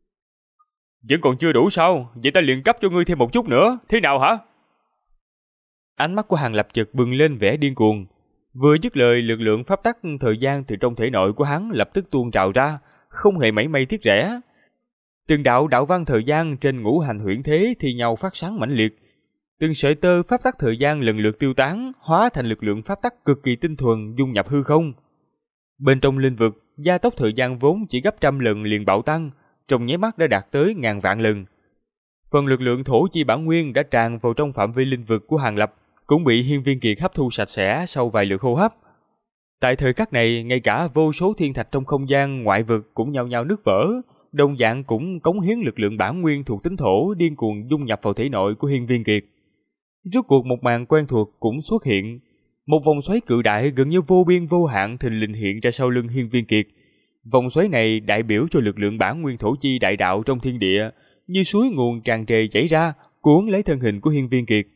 Vẫn còn chưa đủ sao? Vậy ta liền cấp cho ngươi thêm một chút nữa, thế nào hả? Ánh mắt của Hàng Lập chợt bừng lên vẻ điên cuồng. Vừa dứt lời, lực lượng pháp tắc thời gian từ trong thể nội của hắn lập tức tuôn trào ra, không hề mảy may tiếc rẻ. Từng đạo đạo văn thời gian trên ngũ hành huyễn thế thì nhau phát sáng mãnh liệt. Từng sợi tơ pháp tắc thời gian lần lượt tiêu tán, hóa thành lực lượng pháp tắc cực kỳ tinh thuần dung nhập hư không. Bên trong linh vực, gia tốc thời gian vốn chỉ gấp 100 lần liền bạo tăng, trong nháy mắt đã đạt tới 1000 vạn lần. Phần lực lượng thổ chi bản nguyên đã tràn vào trong phạm vi linh vực của Hàng Lập, cũng bị Hiên Viên Kiệt hấp thu sạch sẽ sau vài lượt hô hấp. Tại thời khắc này, ngay cả vô số thiên thạch trong không gian ngoại vực cũng nhao nhao nứt vỡ, đồng dạng cũng cống hiến lực lượng bản nguyên thuộc tính thổ điên cuồng dung nhập vào thể nội của Hiên Viên Kiệt. Rốt cuộc một màn quen thuộc cũng xuất hiện, một vòng xoáy cự đại gần như vô biên vô hạn thình lình hiện ra sau lưng Hiên Viên Kiệt. Vòng xoáy này đại biểu cho lực lượng bản nguyên thổ chi đại đạo trong thiên địa, như suối nguồn tràn trề chảy ra, cuốn lấy thân hình của Hiên Viên Kiệt.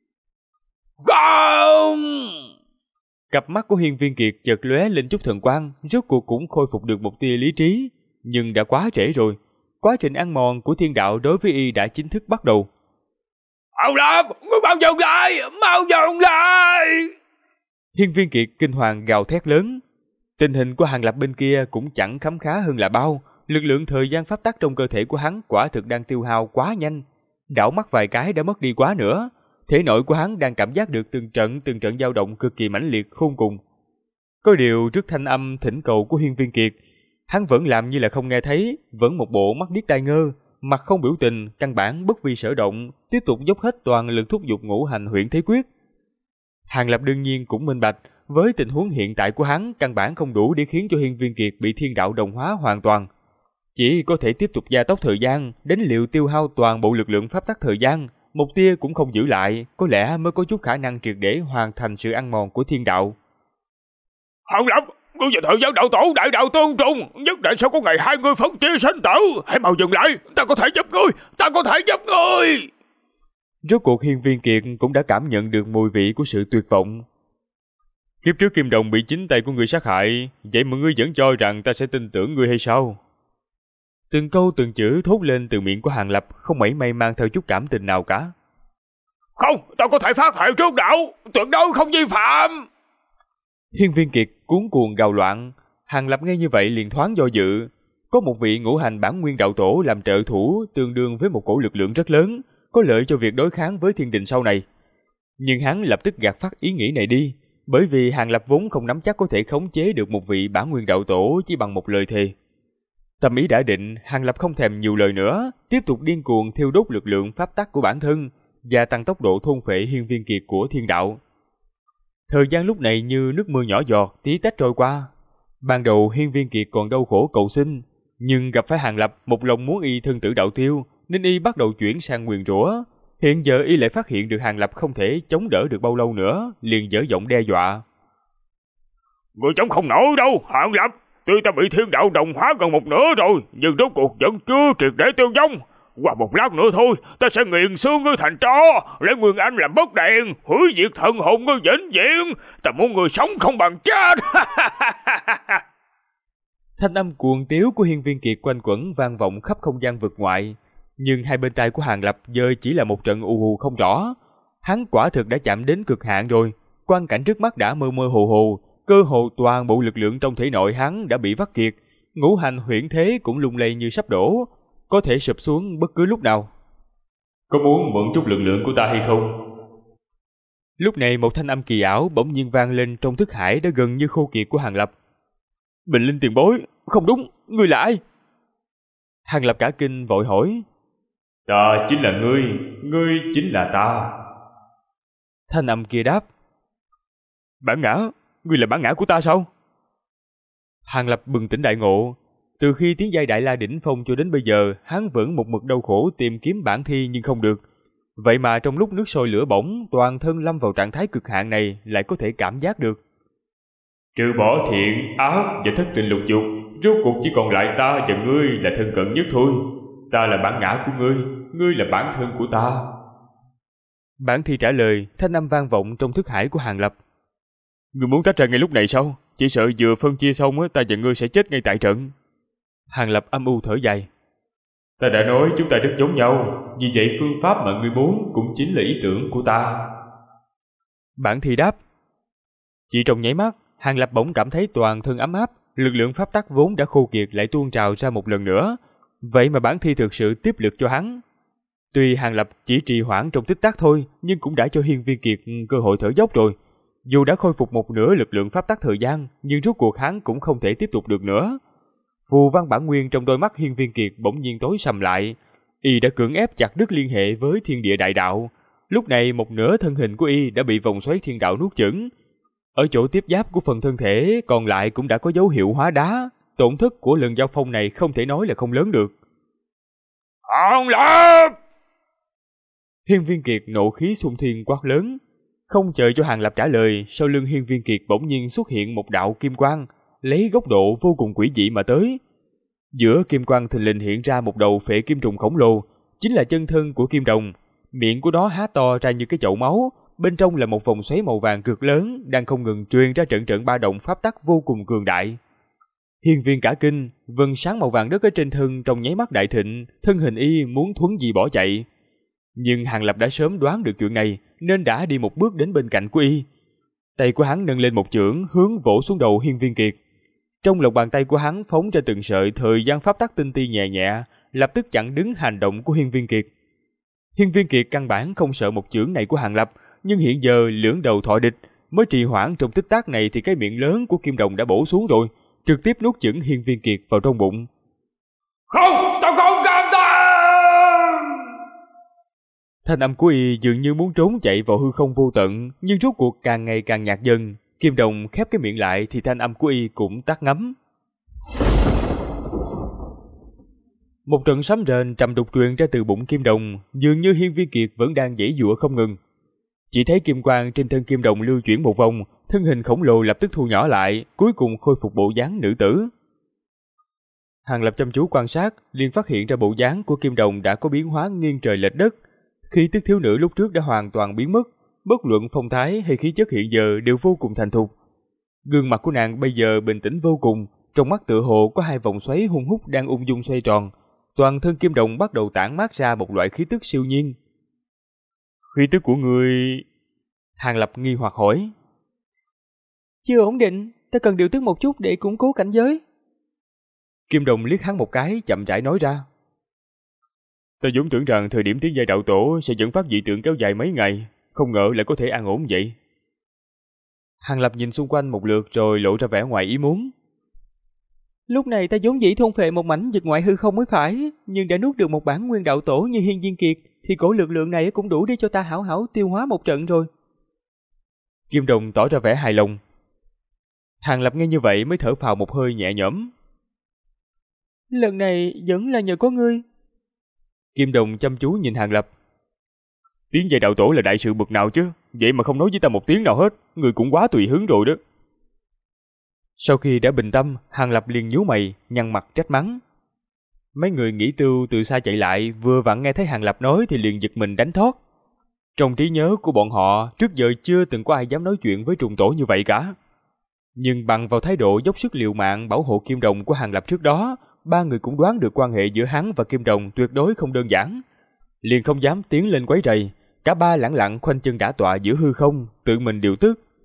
Không! Cặp mắt của Hiên Viên Kiệt chợt lóe lên chút thần quang, rốt cuộc cũng khôi phục được một tia lý trí, nhưng đã quá trễ rồi. Quá trình ăn mòn của thiên đạo đối với y đã chính thức bắt đầu. Hàng Lập, ngươi mau dừng lại, mau dừng lại! Hiên Viên Kiệt kinh hoàng gào thét lớn. Tình hình của Hàng Lập bên kia cũng chẳng khấm khá hơn là bao, lực lượng thời gian pháp tắc trong cơ thể của hắn quả thực đang tiêu hao quá nhanh. Đảo mắt vài cái đã mất đi quá nữa. Thể nội của hắn đang cảm giác được từng trận dao động cực kỳ mãnh liệt khôn cùng. Có điều trước thanh âm thỉnh cầu của Hiên Viên Kiệt, hắn vẫn làm như là không nghe thấy, vẫn một bộ mắt điếc tai ngơ, mặt không biểu tình, căn bản bất vi sở động, tiếp tục dốc hết toàn lực thúc giục ngũ hành huyễn thế quyết. Hàng Lập đương nhiên cũng minh bạch, với tình huống hiện tại của hắn căn bản không đủ để khiến cho Hiên Viên Kiệt bị thiên đạo đồng hóa hoàn toàn. Chỉ có thể tiếp tục gia tốc thời gian, đến liệu tiêu hao toàn bộ lực lượng pháp tắc thời gian, một tia cũng không giữ lại, có lẽ mới có chút khả năng triệt để hoàn thành sự ăn mòn của thiên đạo. Hàng Lập, ngươi và thời gian đạo tổ đại đạo tương trùng, nhất định sẽ có ngày hai người phân chia sinh tử. Hãy mau dừng lại, ta có thể giúp ngươi. Rốt cuộc Hiên Viên Kiệt cũng đã cảm nhận được mùi vị của sự tuyệt vọng. Kiếp trước Kim Đồng bị chính tay của ngươi sát hại, vậy mà ngươi vẫn cho rằng ta sẽ tin tưởng ngươi hay sao? Từng câu từng chữ thốt lên từ miệng của Hàng Lập không mảy may mang theo chút cảm tình nào cả. Không, ta có thể phát thệ trước đạo, tuyệt đối không vi phạm. Hiên Viên Kiệt cuống cuồng gào loạn. Hàng Lập nghe như vậy liền thoáng do dự. Có một vị ngũ hành bản nguyên đạo tổ làm trợ thủ tương đương với một cổ lực lượng rất lớn, có lợi cho việc đối kháng với thiên đình sau này. Nhưng hắn lập tức gạt phát ý nghĩ này đi, bởi vì Hàng Lập vốn không nắm chắc có thể khống chế được một vị bản nguyên đạo tổ chỉ bằng một lời thề. Tâm ý đã định, Hàng Lập không thèm nhiều lời nữa, tiếp tục điên cuồng thiêu đốt lực lượng pháp tắc của bản thân, gia tăng tốc độ thôn phệ Hiên Viên Kiệt của thiên đạo. Thời gian lúc này như nước mưa nhỏ giọt, tí tách trôi qua. Ban đầu Hiên Viên Kiệt còn đau khổ cầu xin, nhưng gặp phải Hàng Lập một lòng muốn y thân tử đạo tiêu, nên y bắt đầu chuyển sang nguyền rủa. Hiện giờ y lại phát hiện được Hàng Lập không thể chống đỡ được bao lâu nữa, liền dở giọng đe dọa. Ngươi chống không nổi đâu, Hàng Lập. Tuy ta bị thiên đạo đồng hóa gần một nửa rồi, nhưng rốt cuộc vẫn chưa triệt để tiêu vong. Qua một lát nữa thôi, ta sẽ nghiền xương ngươi thành tro, lấy Nguyên Anh làm bấc đèn, hủy diệt thần hồn ngươi vĩnh viễn. Ta muốn ngươi sống không bằng chết. Thanh âm cuồng tiếu của Hiên Viên Kiệt quanh quẩn vang vọng khắp không gian vực ngoại, nhưng hai bên tai của Hàng Lập giờ chỉ là một trận ù hù không rõ. Hắn quả thực đã chạm đến cực hạn rồi, quang cảnh trước mắt đã mơ mơ hồ hồ, cơ hồ toàn bộ lực lượng trong thể nội hắn đã bị vắt kiệt, ngũ hành huyễn thế cũng lung lay như sắp đổ, có thể sụp xuống bất cứ lúc nào. Có muốn mượn chút lực lượng của ta hay không? Lúc này một thanh âm kỳ ảo bỗng nhiên vang lên trong thức hải đã gần như khô kiệt của Hàng Lập. Bình Linh tiền bối, không đúng, ngươi là ai? Hàng Lập cả kinh vội hỏi. Ta chính là ngươi chính là ta. Thanh âm kia đáp. Bản ngã, ngươi là bản ngã của ta sao? Hàng Lập bừng tỉnh đại ngộ. Từ khi tiến giai Đại La đỉnh phong cho đến bây giờ, hắn vẫn một mực đau khổ tìm kiếm bản thi nhưng không được. Vậy mà trong lúc nước sôi lửa bỏng, toàn thân lâm vào trạng thái cực hạn này lại có thể cảm giác được. Trừ bỏ thiện, ác và thất tình lục dục, rốt cuộc chỉ còn lại ta và ngươi là thân cận nhất thôi. Ta là bản ngã của ngươi là bản thân của ta. Bản thi trả lời, thanh âm vang vọng trong thức hải của Hàng Lập. Ngươi muốn tách ra ngay lúc này sao? Chỉ sợ vừa phân chia xong ta và ngươi sẽ chết ngay tại trận. Hàng Lập âm u thở dài. Ta đã nói chúng ta rất giống nhau, vì vậy phương pháp mà ngươi muốn cũng chính là ý tưởng của ta. Bản thi đáp. Chỉ trong nháy mắt, Hàng Lập bỗng cảm thấy toàn thân ấm áp, lực lượng pháp tắc vốn đã khô kiệt lại tuôn trào ra một lần nữa. Vậy mà bản thi thực sự tiếp lực cho hắn. Tuy Hàng Lập chỉ trì hoãn trong tích tắc thôi, nhưng cũng đã cho Hiên Viên Kiệt cơ hội thở dốc rồi. Dù đã khôi phục một nửa lực lượng pháp tắc thời gian, nhưng rốt cuộc hắn cũng không thể tiếp tục được nữa. Phù văn bản nguyên trong đôi mắt Hiên Viên Kiệt bỗng nhiên tối sầm lại. Y đã cưỡng ép chặt đứt liên hệ với thiên địa đại đạo. Lúc này một nửa thân hình của Y đã bị vòng xoáy thiên đạo nuốt chửng. Ở chỗ tiếp giáp của phần thân thể còn lại cũng đã có dấu hiệu hóa đá. Tổn thất của lần giao phong này không thể nói là không lớn được. Hàng Lập! Hiên Viên Kiệt nộ khí xung thiên quát lớn. Không chờ cho Hàng Lập trả lời, sau lưng Hiên Viên Kiệt bỗng nhiên xuất hiện một đạo kim quang, lấy góc độ vô cùng quỷ dị mà tới. Giữa kim quang thình lình hiện ra một đầu phệ kim trùng khổng lồ, chính là chân thân của kim đồng. Miệng của nó há to ra như cái chậu máu, bên trong là một vòng xoáy màu vàng cực lớn đang không ngừng truyền ra trận trận ba động pháp tắc vô cùng cường đại. Hiên Viên cả kinh, vầng sáng màu vàng đất ở trên thân trong nháy mắt đại thịnh, thân hình Y muốn thuấn di bỏ chạy. Nhưng Hàng Lập đã sớm đoán được chuyện này, nên đã đi một bước đến bên cạnh của Y. Tay của hắn nâng lên một chưởng hướng vỗ xuống đầu Hiên Viên Kiệt. Trong lòng bàn tay của hắn phóng ra từng sợi thời gian pháp tắc tinh ti nhẹ nhẹ, lập tức chặn đứng hành động của Hiên Viên Kiệt. Hiên Viên Kiệt căn bản không sợ một chưởng này của Hàng Lập, nhưng hiện giờ lưỡng đầu thọ địch, mới trì hoãn trong tích tắc này thì cái miệng lớn của kim đồng đã bổ xuống rồi, trực tiếp nuốt chửng Hiên Viên Kiệt vào trong bụng. Không, tao không cam tâm! Thanh âm của Y dường như muốn trốn chạy vào hư không vô tận, nhưng rốt cuộc càng ngày càng nhạt dần. Kim đồng khép cái miệng lại thì thanh âm của Y cũng tắt ngấm. Một trận sấm rền trầm đục truyền ra từ bụng kim đồng, dường như Hiên Viên Kiệt vẫn đang giãy giụa không ngừng. Chỉ thấy kim quang trên thân kim đồng lưu chuyển một vòng, thân hình khổng lồ lập tức thu nhỏ lại, cuối cùng khôi phục bộ dáng nữ tử. Hàng Lập chăm chú quan sát, liền phát hiện ra bộ dáng của kim đồng đã có biến hóa nghiêng trời lệch đất. Khí tức thiếu nữ lúc trước đã hoàn toàn biến mất, bất luận phong thái hay khí chất hiện giờ đều vô cùng thành thục. Gương mặt của nàng bây giờ bình tĩnh vô cùng, trong mắt tựa hồ có hai vòng xoáy hung hút đang ung dung xoay tròn. Toàn thân kim đồng bắt đầu tản mát ra một loại khí tức siêu nhiên. Khí tức của ngươi... Hàng Lập nghi hoặc hỏi. Chưa ổn định, ta cần điều tức một chút để củng cố cảnh giới. Kim đồng liếc hắn một cái, chậm rãi nói ra. Ta vốn tưởng rằng thời điểm tiến giai đạo tổ sẽ dẫn phát dị tượng kéo dài mấy ngày, không ngờ lại có thể an ổn vậy. Hàng Lập nhìn xung quanh một lượt rồi lộ ra vẻ ngoài ý muốn. Lúc này ta vốn dĩ thôn phệ một mảnh vực ngoại hư không mới phải, nhưng đã nuốt được một bản nguyên đạo tổ như Hiên Viên Kiệt, thì cổ lực lượng này cũng đủ để cho ta hảo hảo tiêu hóa một trận rồi. Kim đồng tỏ ra vẻ hài lòng. Hàng Lập nghe như vậy mới thở phào một hơi nhẹ nhõm. Lần này vẫn là nhờ có ngươi. Kim đồng chăm chú nhìn Hàng Lập. Tiến giai đạo tổ là đại sự bực nào chứ, vậy mà không nói với ta một tiếng nào hết, người cũng quá tùy hứng rồi đó. Sau khi đã bình tâm, Hàng Lập liền nhíu mày, nhăn mặt trách mắng. Mấy người nghỉ tưu từ xa chạy lại, vừa vặn nghe thấy Hàng Lập nói thì liền giật mình đánh thót. Trong trí nhớ của bọn họ, trước giờ chưa từng có ai dám nói chuyện với trùng tổ như vậy cả. Nhưng bằng vào thái độ dốc sức liều mạng bảo hộ Kim Đồng của Hàng Lập trước đó, ba người cũng đoán được quan hệ giữa hắn và Kim Đồng tuyệt đối không đơn giản. Liền không dám tiến lên quấy rầy, cả ba lẳng lặng khoanh chân đả tọa giữa hư không, tự mình điều tức.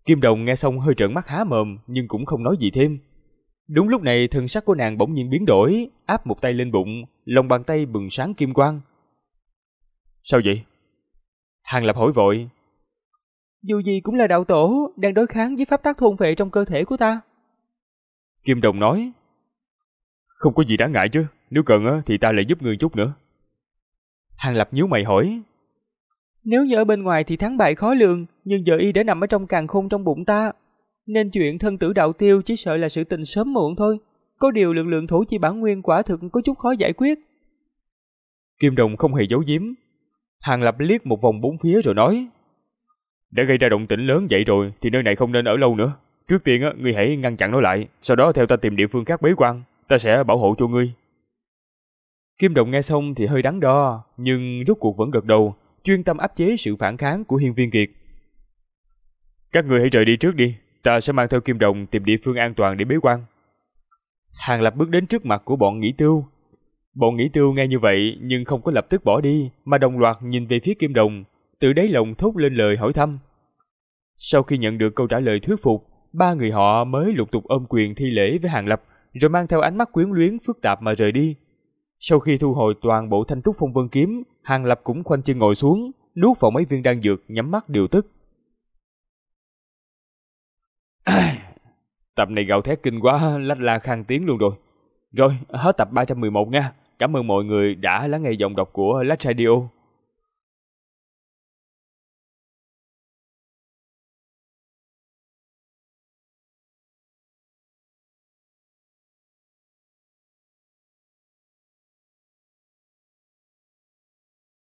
Kim Đồng nghe xong hơi trợn mắt há mồm nhưng cũng không nói gì thêm. Đúng lúc này thần sắc của nàng bỗng nhiên biến đổi, áp một tay lên bụng, lòng bàn tay bừng sáng kim quang. Sao vậy? Hàng Lập hỏi vội. Dù gì cũng là đạo tổ, đang đối kháng với pháp tắc thôn phệ trong cơ thể của ta. Kim Đồng nói. Không có gì đáng ngại chứ, nếu cần thì ta lại giúp ngươi chút nữa. Hàng Lập nhíu mày hỏi. Nếu như ở bên ngoài thì thắng bại khó lường, nhưng giờ y đã nằm ở trong càn khôn trong bụng ta, nên chuyện thân tử đạo tiêu chỉ sợ là sự tình sớm muộn thôi. Có điều lực lượng thổ chi bản nguyên quả thực có chút khó giải quyết. Kim Đồng không hề giấu giếm. Hàng Lập liếc một vòng bốn phía rồi nói. Đã gây ra động tĩnh lớn vậy rồi thì nơi này không nên ở lâu nữa. Trước tiên ngươi hãy ngăn chặn nó lại, sau đó theo ta tìm địa phương khác bế quan, ta sẽ bảo hộ cho ngươi. Kim Đồng nghe xong thì hơi đắn đo, nhưng rốt cuộc vẫn gật đầu, chuyên tâm áp chế sự phản kháng của Hiên Viên Kiệt. Các ngươi hãy rời đi trước đi, ta sẽ mang theo Kim Đồng tìm địa phương an toàn để bế quan. Hàng Lập bước đến trước mặt của bọn Nghĩ Tiêu. Bọn Nghĩ Tiêu nghe như vậy nhưng không có lập tức bỏ đi, mà đồng loạt nhìn về phía Kim Đồng, tự đáy lòng thốt lên lời hỏi thăm. Sau khi nhận được câu trả lời thuyết phục, ba người họ mới lục tục ôm quyền thi lễ với Hàng Lập, rồi mang theo ánh mắt quyến luyến phức tạp mà rời đi. Sau khi thu hồi toàn bộ Thanh Trúc Phong Vân kiếm, Hàng Lập cũng khoanh chân ngồi xuống, nuốt vào mấy viên đan dược, nhắm mắt điều tức. Tập này gào thét kinh quá, lách la khang tiếng luôn rồi. Rồi, hết tập 311 nha. Cảm ơn mọi người đã lắng nghe giọng đọc của Lách Radio.